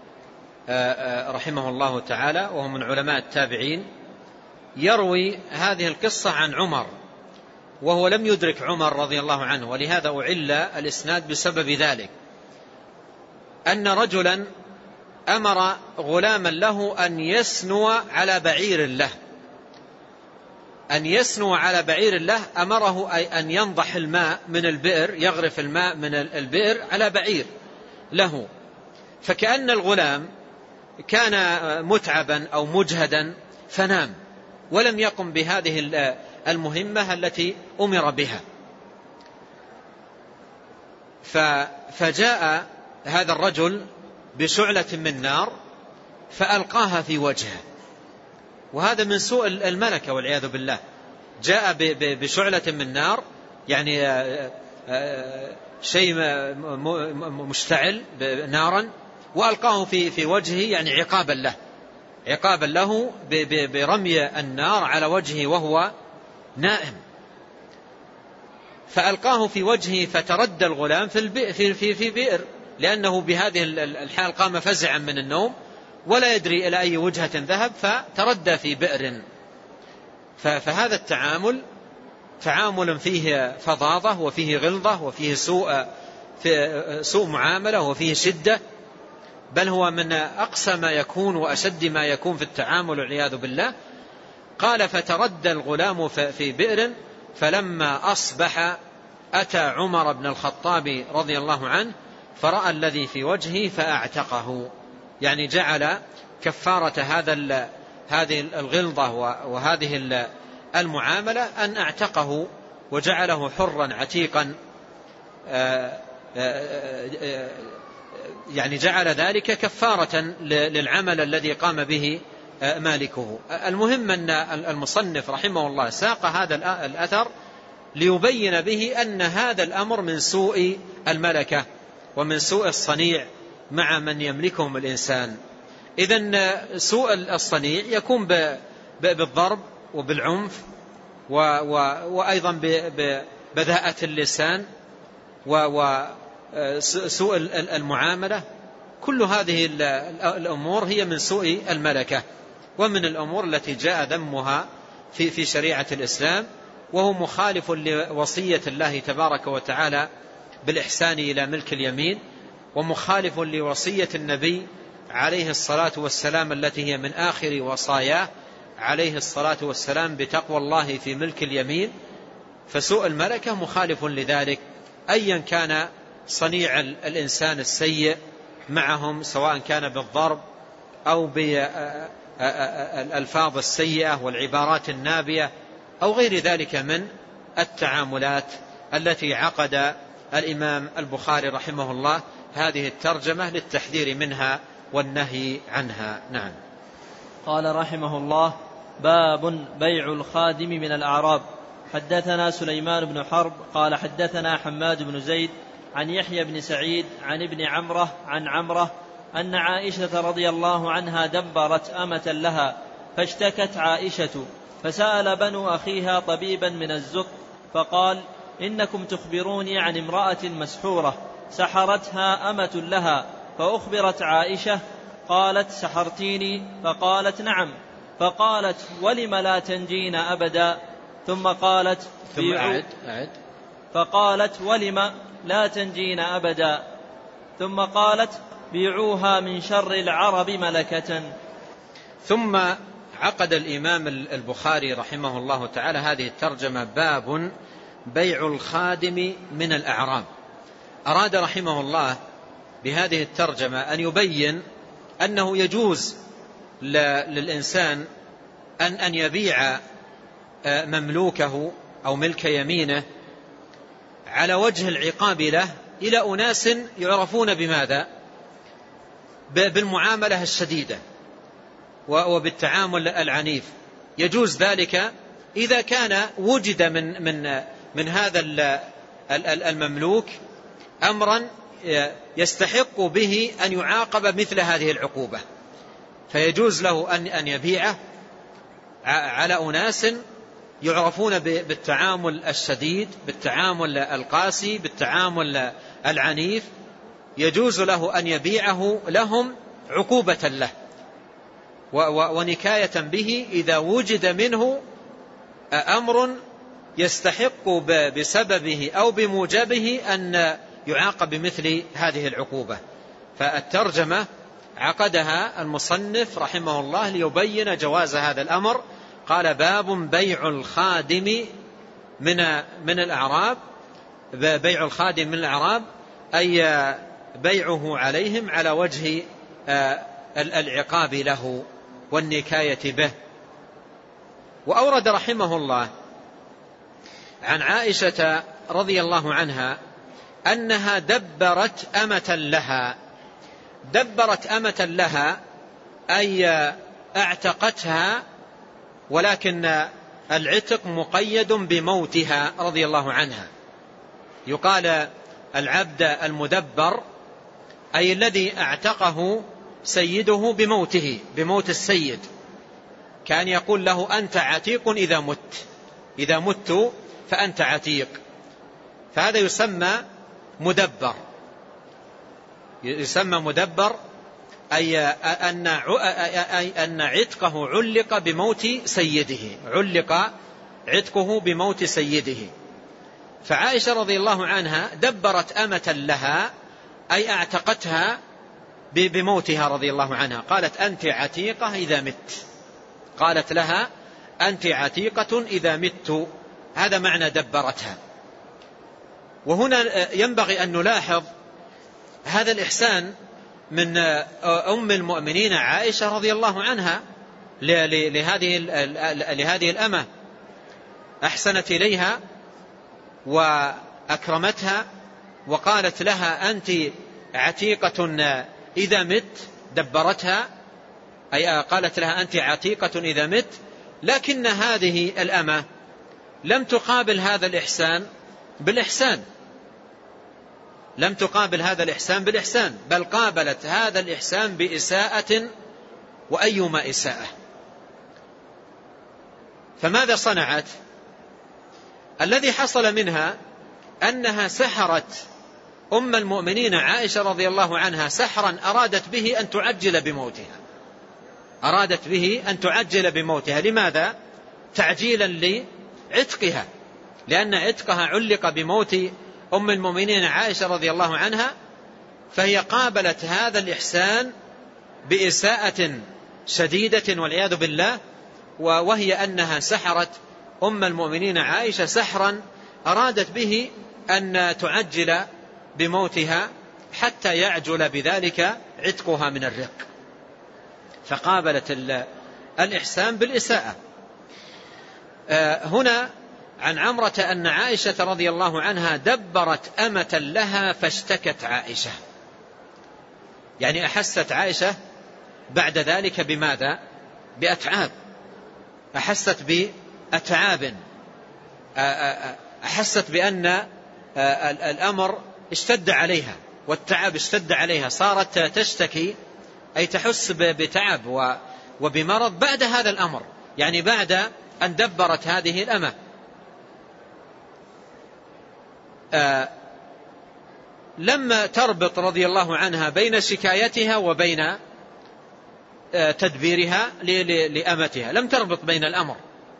رحمه الله تعالى، وهو من علماء التابعين، يروي هذه القصة عن عمر، وهو لم يدرك عمر رضي الله عنه، ولهذا أعل الإسناد بسبب ذلك، أن رجلا أمر غلاما له أن يسنو على بعير له، أن يسنو على بعير له، أمره أي أن ينضح الماء من البئر، يغرف الماء من البئر على بعير له. فكأن الغلام كان متعبا أو مجهدا فنام ولم يقم بهذه المهمة التي أمر بها، فجاء هذا الرجل بشعلة من نار فألقاها في وجهه، وهذا من سوء الملكة والعياذ بالله. جاء بشعلة من نار، يعني شيء مشتعل نارا، وألقاه في في وجهه، يعني عقابا له، عقابا له برمي النار على وجهه وهو نائم. فألقاه في وجهه فتردى الغلام في في في في بئر، لأنه بهذه الحال قام فزعا من النوم ولا يدري إلى أي وجهة ذهب، فتردى في بئر. فهذا التعامل تعامل فيه فظاظة وفيه غلظة وفيه سوء في سوء معاملة وفيه شدة، بل هو من أقصى ما يكون وأشد ما يكون في التعامل والعياذ بالله. قال فتردى الغلام في بئر، فلما أصبح أتى عمر بن الخطاب رضي الله عنه فرأى الذي في وجهه فأعتقه، يعني جعل كفارة هذا هذه الغلظة وهذه المعاملة أن أعتقه وجعله حرا عتيقا، يعني جعل ذلك كفارة للعمل الذي قام به مالكه. المهم أن المصنف رحمه الله ساق هذا الأثر ليبين به أن هذا الأمر من سوء الملكة ومن سوء الصنيع مع من يملكهم الإنسان. إذن سوء الصنيع يكون بالضرب وبالعنف وأيضا ببذاءة اللسان وسوء المعاملة. كل هذه الأمور هي من سوء الملكة ومن الأمور التي جاء ذمها في في شريعة الإسلام، وهو مخالف لوصية الله تبارك وتعالى بالإحسان إلى ملك اليمين، ومخالف لوصية النبي عليه الصلاة والسلام التي هي من آخر وصاياه عليه الصلاة والسلام بتقوى الله في ملك اليمين. فسوء الملكة مخالف لذلك، أيا كان صنيع الإنسان السيء معهم، سواء كان بالضرب أو بالألفاظ السيئة والعبارات النابية أو غير ذلك من التعاملات التي عقد الإمام البخاري رحمه الله هذه الترجمة للتحذير منها والنهي عنها. نعم. قال رحمه الله: باب بيع الخادم من الأعراب. حدثنا سليمان بن حرب قال حدثنا حماد بن زيد عن يحيى بن سعيد عن ابن عمره عن عمره أن عائشة رضي الله عنها دبرت أمة لها، فاشتكت عائشة، فسأل بنو أخيها طبيبا من الزق، فقال: إنكم تخبروني عن امرأة مسحورة سحرتها أمة لها، فأخبرت عائشة قالت سحرتيني؟ فقالت نعم. فقالت ولم لا تنجين أبدا؟ ثم قالت ثم أعد أعد فقالت ولم لا تنجين أبدا؟ ثم قالت بيعوها من شر العرب ملكة. ثم عقد الإمام البخاري رحمه الله تعالى هذه الترجمة: باب بيع الخادم من الأعراب. أراد رحمه الله بهذه الترجمة أن يبين أنه يجوز للإنسان أن أن يبيع مملوكه أو ملك يمينه على وجه العقاب له إلى أناس يعرفون بماذا؟ بالمعاملة الشديدة وبالتعامل العنيف. يجوز ذلك إذا كان وجد من من من هذا المملوك أمرا يستحق به أن يعاقب مثل هذه العقوبة، فيجوز له أن أن يبيعه على أناس يعرفون بالتعامل الشديد، بالتعامل القاسي، بالتعامل العنيف. يجوز له أن يبيعه لهم عقوبة له ونكاية به إذا وجد منه أمر يستحق بسببه أو بموجبه أن يعاقب بمثل هذه العقوبة. فالترجمة عقدها المصنف رحمه الله ليبين جواز هذا الأمر. قال: باب بيع الخادم من من الأعراب. بيع الخادم من الأعراب أي بيعه عليهم على وجه العقاب له والنكاية به. وأورد رحمه الله عن عائشة رضي الله عنها أنها دبرت أمة لها. دبرت أمة لها أي اعتقتها، ولكن العتق مقيد بموتها رضي الله عنها. يقال العبد المدبر أي الذي اعتقه سيده بموته، بموت السيد. كان يقول له: أنت عتيق إذا مت، إذا مت فأنت عتيق. فهذا يسمى مدبر. يسمى مدبر أي أن أن عتقه علق بموت سيده، علق عتقه بموت سيده. فعائشة رضي الله عنها دبرت أمة لها أي اعتقتها بموتها رضي الله عنها. قالت: أنت عتيقة إذا مت. قالت لها: أنت عتيقة إذا مت. هذا معنى دبرتها. وهنا ينبغي أن نلاحظ هذا الإحسان من أم المؤمنين عائشة رضي الله عنها لهذه لهذه الأمة. أحسنت إليها وأكرمتها وقالت لها: أنت عتيقة إذا مت. دبرتها أي قالت لها: أنت عتيقة إذا مت. لكن هذه الأمة لم تقابل هذا الإحسان بالإحسان، لم تقابل هذا الإحسان بالإحسان، بل قابلت هذا الإحسان بإساءة، وأيما إساءة. فماذا صنعت؟ الذي حصل منها أنها سحرت أم المؤمنين عائشة رضي الله عنها سحرا أرادت به أن تعجل بموتها، أرادت به أن تعجل بموتها. لماذا؟ تعجيلا لعتقها، لأن عتقها علق بموت أم المؤمنين عائشة رضي الله عنها. فهي قابلت هذا الإحسان بإساءة شديدة والعياذ بالله، وهي أنها سحرت أم المؤمنين عائشة سحرا أرادت به أن تعجل بموتها حتى يعجل بذلك عتقها من الرق. فقابلت الإحسان بالإساءة. هنا عن عمرة أن عائشة رضي الله عنها دبرت أمة لها فاشتكت عائشة، يعني أحست عائشة بعد ذلك بماذا؟ بأتعاب، أحست بأتعاب، أحست بأن الأمر اشتد عليها والتعب اشتد عليها، صارت تشتكي أي تحس بتعب وبمرض بعد هذا الأمر، يعني بعد أن دبرت هذه الأمة. لم تربط رضي الله عنها بين شكايتها وبين تدبيرها لأمتها، لم تربط بين الأمر،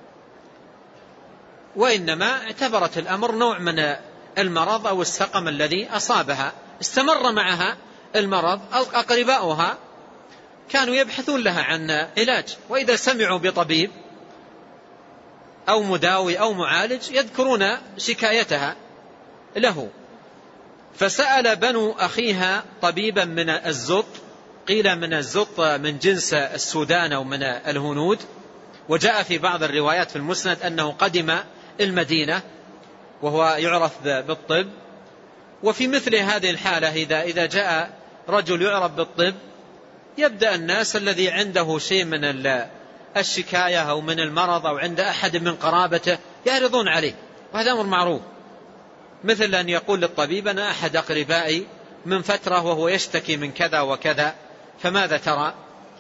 وإنما اعتبرت الأمر نوع من المرض أو السقم الذي أصابها. استمر معها المرض، أقرباؤها كانوا يبحثون لها عن علاج، وإذا سمعوا بطبيب أو مداوي أو معالج يذكرون شكايتها له. فسأل بنو أخيها طبيبا من الزط، قيل من الزط من جنس السودان أو من الهنود، وجاء في بعض الروايات في المسند أنه قدم المدينة وهو يعرف بالطب. وفي مثل هذه الحالة إذا إذا جاء رجل يعرف بالطب يبدأ الناس الذي عنده شيء من الشكاية أو من المرض أو عند أحد من قرابته يعرضون عليه، وهذا أمر معروف، مثل أن يقول للطبيب أنا أحد أقربائي من فترة وهو يشتكي من كذا وكذا، فماذا ترى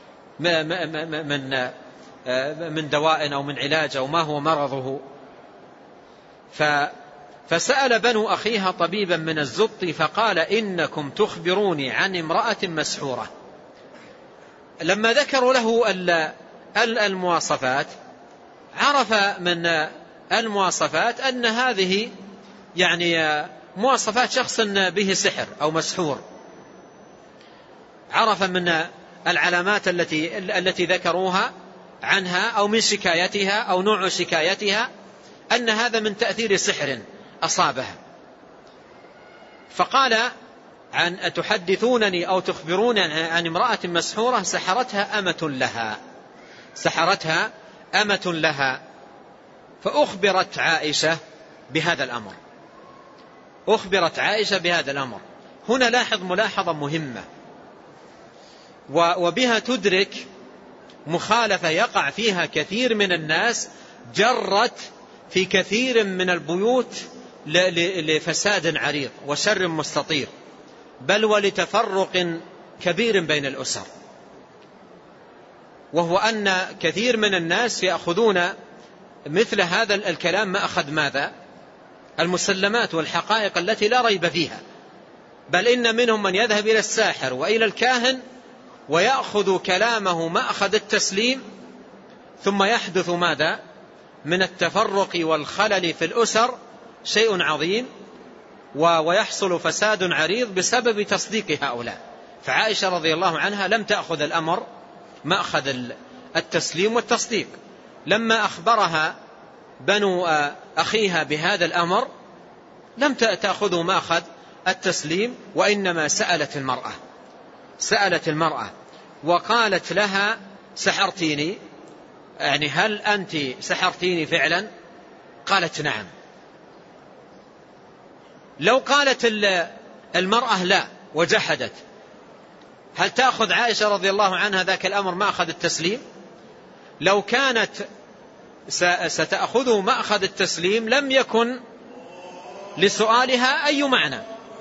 من من دواء أو من علاج أو ما هو مرضه. فسأل بنو أخيها طبيبا من الزط فقال إنكم تخبروني عن امرأة مسحورة. لما ذكروا له المواصفات عرف من المواصفات أن هذه يعني مواصفات شخص به سحر أو مسحور. عرف من العلامات التي التي ذكروها عنها أو من شكايتها أو نوع شكايتها أن هذا من تأثير سحر أصابها. فقال عن أتحدثونني أو تخبرون عن امرأة مسحورة سحرتها أمة لها، سحرتها أمة لها. فأخبرت عائشة بهذا الأمر، أخبرت عائشة بهذا الأمر. هنا لاحظ ملاحظة مهمة وبها تدرك مخالفة يقع فيها كثير من الناس، جرت في كثير من البيوت لفساد عريض وشر مستطير، بل ولتفرق كبير بين الأسر. وهو أن كثير من الناس يأخذون مثل هذا الكلام ما أخذ ماذا؟ المسلمات والحقائق التي لا ريب فيها، بل إن منهم من يذهب إلى الساحر وإلى الكاهن ويأخذ كلامه مأخذ التسليم، ثم يحدث ماذا؟ من التفرق والخلل في الأسر شيء عظيم، ويحصل فساد عريض بسبب تصديق هؤلاء. فعائشة رضي الله عنها لم تأخذ الأمر مأخذ التسليم والتصديق. لما أخبرها بنو أخيها بهذا الأمر لم تأخذه مأخذ التسليم، وإنما سألت المرأة، سألت المرأة وقالت لها سحرتيني، يعني هل أنت سحرتيني فعلا؟ قالت نعم. لو قالت المرأة لا وجحدت، هل تأخذ عائشة رضي الله عنها ذاك الأمر مأخذ التسليم؟ لو كانت ستأخذه مأخذ التسليم لم يكن لسؤالها أي معنى.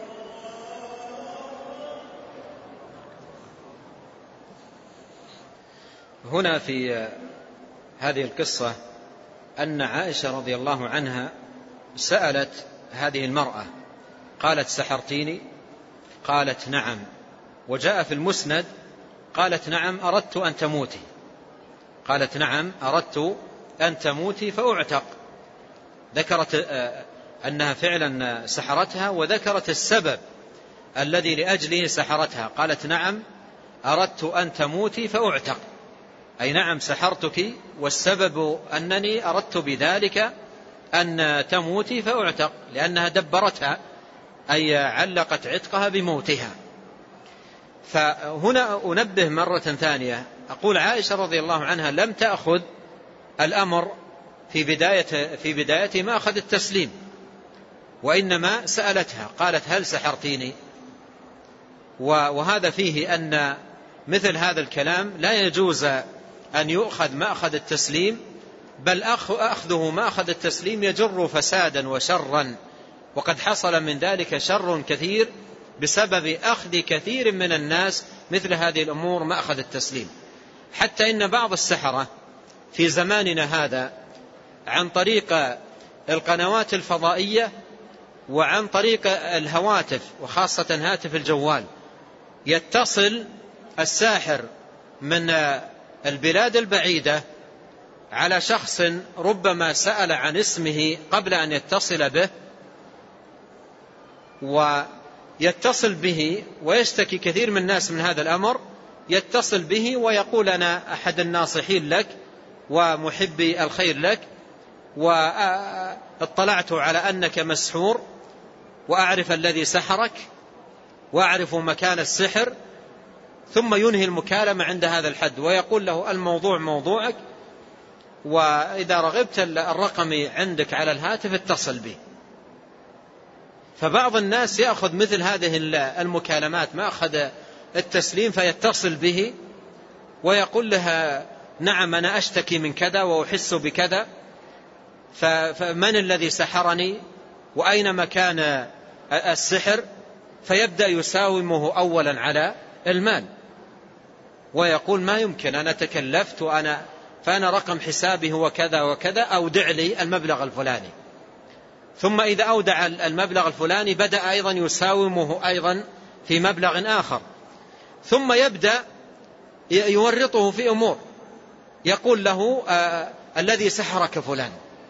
هنا في هذه القصة أن عائشة رضي الله عنها سألت هذه المرأة، قالت سحرتيني؟ قالت نعم. وجاء في المسند قالت نعم أردت أن تموتي، قالت نعم أردت أن تموتي فأعتق. ذكرت أنها فعلا سحرتها، وذكرت السبب الذي لأجله سحرتها. قالت نعم أردت أن تموتي فأعتق، أي نعم سحرتك والسبب أنني أردت بذلك أن تموتي فأعتق، لأنها دبرتها أي علقت عتقها بموتها. فهنا أنبه مرة ثانية، أقول عائشة رضي الله عنها لم تأخذ الأمر في بداية في بدايته ما أخذ التسليم، وإنما سألتها قالت هل سحرتيني؟ وهذا فيه أن مثل هذا الكلام لا يجوز أن يؤخذ ما أخذ التسليم، بل أخذه ما أخذ التسليم يجر فسادا وشرا، وقد حصل من ذلك شر كثير بسبب أخذ كثير من الناس مثل هذه الأمور ما أخذ التسليم. حتى إن بعض السحرة في زماننا هذا عن طريق القنوات الفضائية وعن طريق الهواتف وخاصة هاتف الجوال يتصل الساحر من البلاد البعيدة على شخص ربما سأل عن اسمه قبل أن يتصل به، ويتصل به ويشتكي كثير من الناس من هذا الأمر، يتصل به ويقول أنا أحد الناصحين لك ومحبي الخير لك، واطلعت على أنك مسحور وأعرف الذي سحرك وأعرف مكان السحر، ثم ينهي المكالمة عند هذا الحد ويقول له الموضوع موضوعك، وإذا رغبت الرقم عندك على الهاتف اتصل به. فبعض الناس يأخذ مثل هذه المكالمات ما أخذ التسليم فيتصل به ويقول لها نعم أنا أشتكي من كذا وأحس بكذا، فمن الذي سحرني وأين مكان السحر، فيبدأ يساومه أولا على المال ويقول ما يمكن أنا تكلفت وأنا فأنا رقم حسابي هو كذا وكذا، أودع لي المبلغ الفلاني. ثم إذا أودع المبلغ الفلاني بدأ أيضا يساومه أيضا في مبلغ آخر، ثم يبدأ يورطه في أمور، يقول له آه الذي سحرك فلان.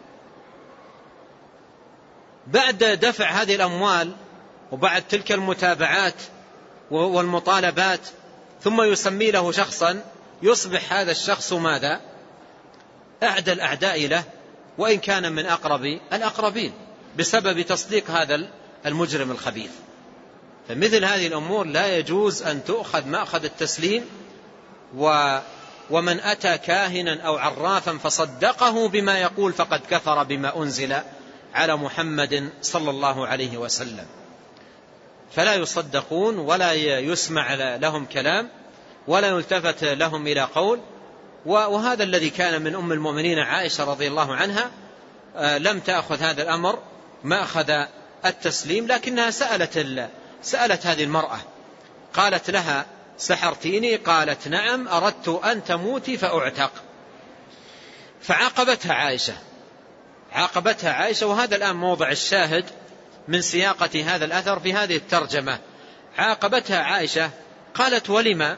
بعد دفع هذه الأموال وبعد تلك المتابعات والمطالبات ثم يسمي له شخصا، يصبح هذا الشخص ماذا؟ أعدى الأعداء له وإن كان من أقرب الأقربين بسبب تصديق هذا المجرم الخبيث. فمثل هذه الأمور لا يجوز أن تؤخذ مأخذ التسليم، و ومن أتى كاهنا أو عرافا فصدقه بما يقول فقد كفر بما أنزل على محمد صلى الله عليه وسلم. فلا يصدقون ولا يسمع لهم كلام ولا يلتفت لهم إلى قول. وهذا الذي كان من أم المؤمنين عائشة رضي الله عنها، لم تأخذ هذا الأمر ما أخذ التسليم، لكنها سألت, سألت هذه المرأة قالت لها سحرتيني؟ قالت نعم أردت أن تموتي فأعتق. فعاقبتها عائشة عاقبتها عائشة وهذا الآن موضع الشاهد من سياقة هذا الأثر في هذه الترجمة. عاقبتها عائشة قالت ولما؟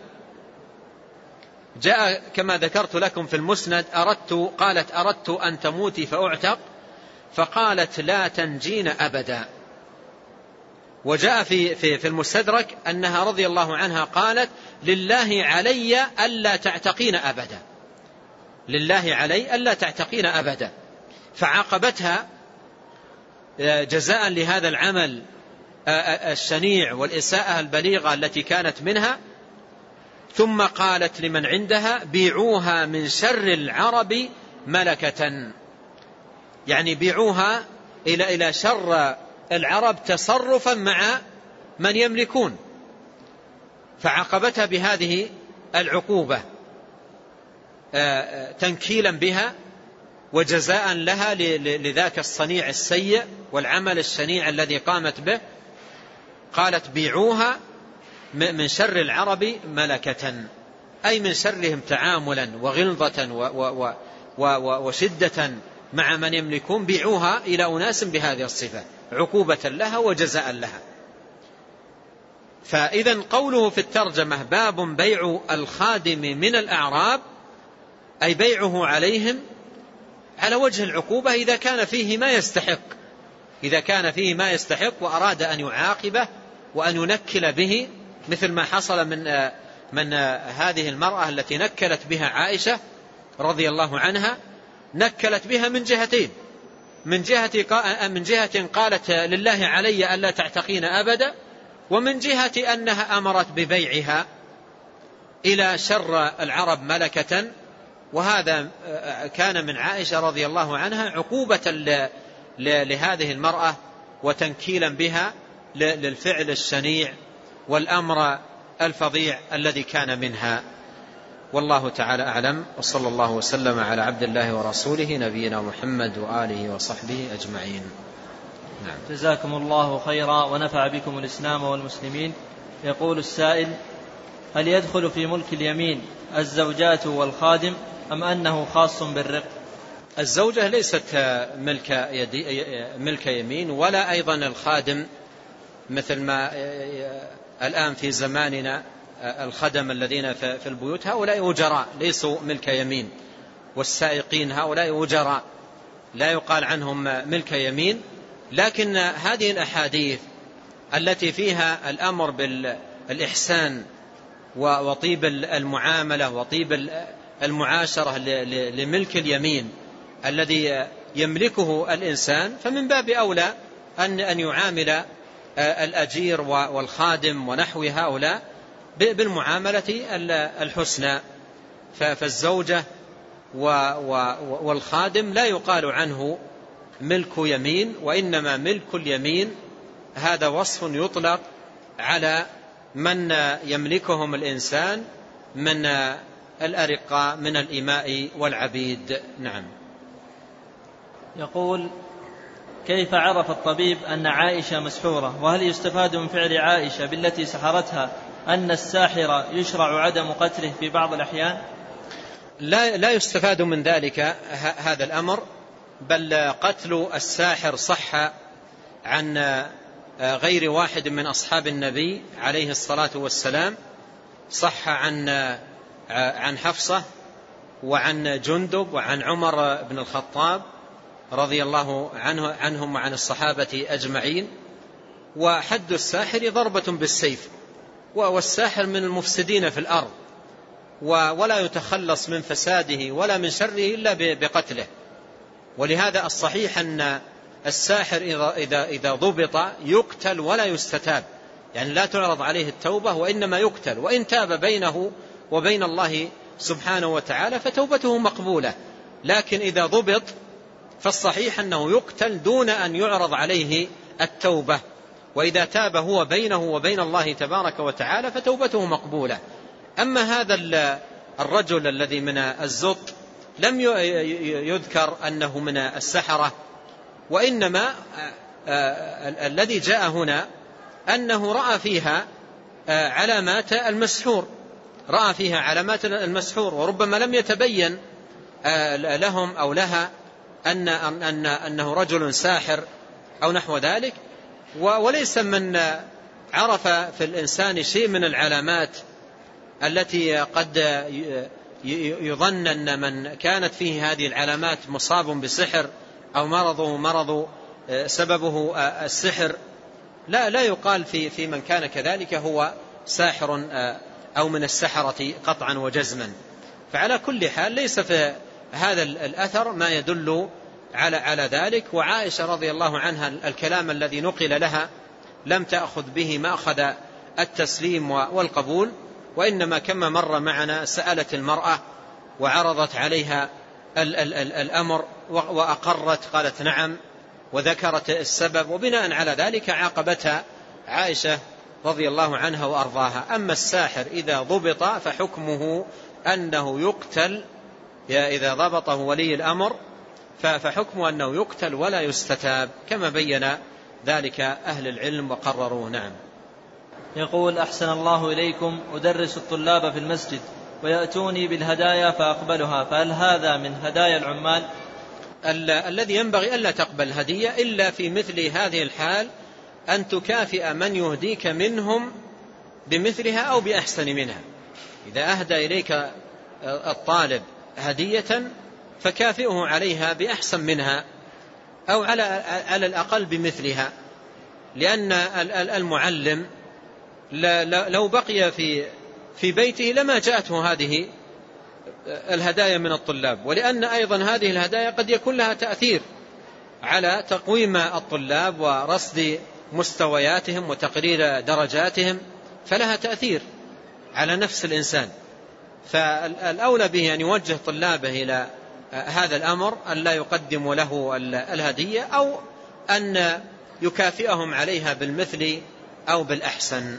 جاء كما ذكرت لكم في المسند أردت قالت أردت أن تموتي فأعتق، فقالت لا تنجين أبدا. وجاء في, في, في المستدرك أنها رضي الله عنها قالت لله علي ألا تعتقين أبدا، لله علي ألا تعتقين أبدا. فعاقبتها جزاء لهذا العمل الشنيع والإساءة البليغة التي كانت منها. ثم قالت لمن عندها بيعوها من شر العرب ملكة، يعني بيعوها إلى إلى شر العرب تصرفا مع من يملكون. فعاقبتها بهذه العقوبة تنكيلا بها وجزاء لها لذاك الصنيع السيء والعمل الشنيع الذي قامت به. قالت بيعوها من شر العرب ملكة، أي من شرهم تعاملا وغلظة وشدة مع من يملكون، بيعوها إلى أناس بهذه الصفة عقوبة لها وجزاء لها. فإذا قوله في الترجمة باب بيع الخادم من الأعراب، أي بيعه عليهم على وجه العقوبة إذا كان فيه ما يستحق، إذا كان فيه ما يستحق وأراد أن يعاقبه وأن ينكل به، مثل ما حصل من من هذه المرأة التي نكلت بها عائشة رضي الله عنها. نكلت بها من جهتين، من جهة من جهة قالت لله علي ألا تعتقين أبدا، ومن جهة أنها أمرت ببيعها إلى شر العرب ملكة. وهذا كان من عائشة رضي الله عنها عقوبة لهذه المرأة وتنكيلا بها للفعل الشنيع والأمر الفظيع الذي كان منها. والله تعالى أعلم، وصلى الله وسلم على عبد الله ورسوله نبينا محمد وآله وصحبه أجمعين. نعم. جزاكم الله خيرا ونفع بكم الإسلام والمسلمين. يقول السائل: هل يدخل في ملك اليمين الزوجات والخادم أم أنه خاص بالرق؟ الزوجة ليست ملك, يدي ملك يمين، ولا أيضا الخادم مثل ما الآن في زماننا الخدم الذين في البيوت هؤلاء أجراء ليسوا ملك يمين، والسائقين هؤلاء أجراء لا يقال عنهم ملك يمين. لكن هذه الأحاديث التي فيها الأمر بالإحسان وطيب المعاملة وطيب المعاشرة لملك اليمين الذي يملكه الإنسان، فمن باب أولى أن يعامل الأجير والخادم ونحو هؤلاء بالمعاملة الحسنى. فالزوجة والخادم لا يقال عنه ملك يمين، وإنما ملك اليمين هذا وصف يطلق على من يملكهم الإنسان من الأرقاء من الإماء والعبيد. نعم. يقول: كيف عرف الطبيب أن عائشة مسحورة؟ وهل يستفاد من فعل عائشة بالتي سحرتها أن الساحر يشرع عدم قتله في بعض الأحيان؟ لا, لا يستفاد من ذلك هذا الأمر، بل قتل الساحر صح عن غير واحد من أصحاب النبي عليه الصلاة والسلام. صح عن عن حفصة وعن جندب وعن عمر بن الخطاب رضي الله عنه عنهم وعن الصحابة أجمعين. وحد الساحر ضربة بالسيف، والساحر من المفسدين في الأرض، ولا يتخلص من فساده ولا من شره إلا بقتله. ولهذا الصحيح أن الساحر إذا, إذا ضبط يقتل ولا يستتاب، يعني لا تعرض عليه التوبة وإنما يقتل، وإن تاب بينه وبين الله سبحانه وتعالى فتوبته مقبولة. لكن إذا ضبط فالصحيح أنه يقتل دون أن يعرض عليه التوبة، وإذا تاب هو بينه وبين الله تبارك وتعالى فتوبته مقبولة. أما هذا الرجل الذي من الزط لم يذكر أنه من السحرة، وإنما الذي جاء هنا أنه رأى فيها علامات المسحور، رأى فيها علامات المسحور، وربما لم يتبين لهم أو لها أن أن أنه رجل ساحر أو نحو ذلك. وليس من عرف في الإنسان شيء من العلامات التي قد يظن أن من كانت فيه هذه العلامات مصاب بسحر أو مرضه مرض سببه السحر، لا لا يقال في في من كان كذلك هو ساحر أو من السحرة قطعا وجزما. فعلى كل حال ليس في هذا الأثر ما يدل على على ذلك. وعائشة رضي الله عنها الكلام الذي نقل لها لم تأخذ به مأخذ التسليم والقبول، وإنما كما مر معنا سألت المرأة وعرضت عليها ال ال ال الأمر وأقرت، قالت نعم وذكرت السبب، وبناء على ذلك عاقبتها عائشة رضي الله عنها وأرضاها. أما الساحر إذا ضبط فحكمه أنه يقتل، إذا ضبطه ولي الأمر فحكمه أنه يقتل ولا يستتاب، كما بين ذلك أهل العلم وقرروا. نعم. يقول: أحسن الله إليكم، أدرس الطلاب في المسجد ويأتوني بالهدايا فأقبلها، فهل هذا من هدايا العمال؟ ال الذي ينبغي ألا تقبل هدية إلا في مثل هذه الحال، أن تكافئ من يهديك منهم بمثلها أو بأحسن منها. إذا أهدى إليك الطالب هدية فكافئه عليها بأحسن منها أو على على الأقل بمثلها، لأن المعلم لو بقي في في بيته لما جاءته هذه الهدايا من الطلاب، ولأن أيضا هذه الهدايا قد يكون لها تأثير على تقويم الطلاب ورصد مستوياتهم وتقرير درجاتهم، فلها تأثير على نفس الإنسان. فالأولى به أن يوجه طلابه إلى هذا الأمر، أن لا يقدم له الهدية أو أن يكافئهم عليها بالمثل أو بالأحسن.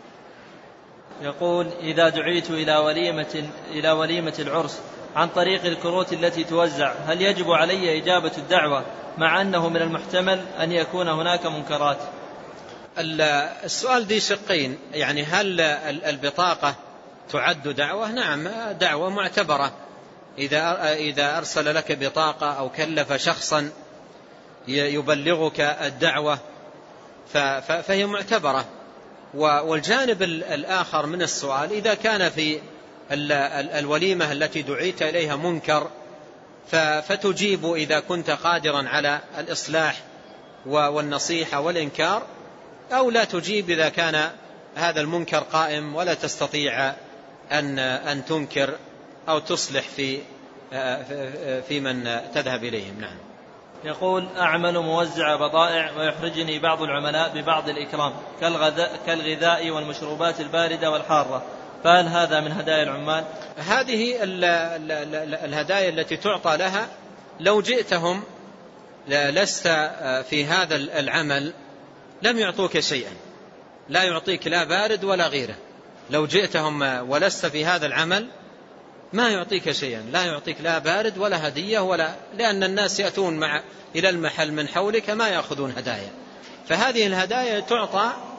يقول: إذا دعيت إلى وليمة إلى وليمة العرس عن طريق الكروت التي توزع، هل يجب علي إجابة الدعوة مع أنه من المحتمل أن يكون هناك منكرات؟ السؤال دي شقين، يعني هل البطاقة تعد دعوة؟ نعم، دعوة معتبرة إذا أرسل لك بطاقة أو كلف شخصا يبلغك الدعوة فهي معتبرة. والجانب الآخر من السؤال إذا كان في الوليمة التي دعيت إليها منكر فتجيب إذا كنت قادرا على الإصلاح والنصيحة والإنكار، أو لا تجيب إذا كان هذا المنكر قائم ولا تستطيع أن أن تنكر أو تصلح في في من تذهب إليهم. نعم. يقول: أعمل موزع بضائع ويحرجني بعض العملاء ببعض الإكرام كالغذاء والمشروبات الباردة والحارة، فهل هذا من هدايا العمال؟ هذه الهدايا التي تعطى لها لو جئتهم لست في هذا العمل لم يعطوك شيئا، لا يعطيك لا بارد ولا غيره. لو جئتهم ولست في هذا العمل ما يعطيك شيئا، لا يعطيك لا بارد ولا هدية ولا، لأن الناس يأتون مع إلى المحل من حولك ما يأخذون هدايا. فهذه الهدايا تعطى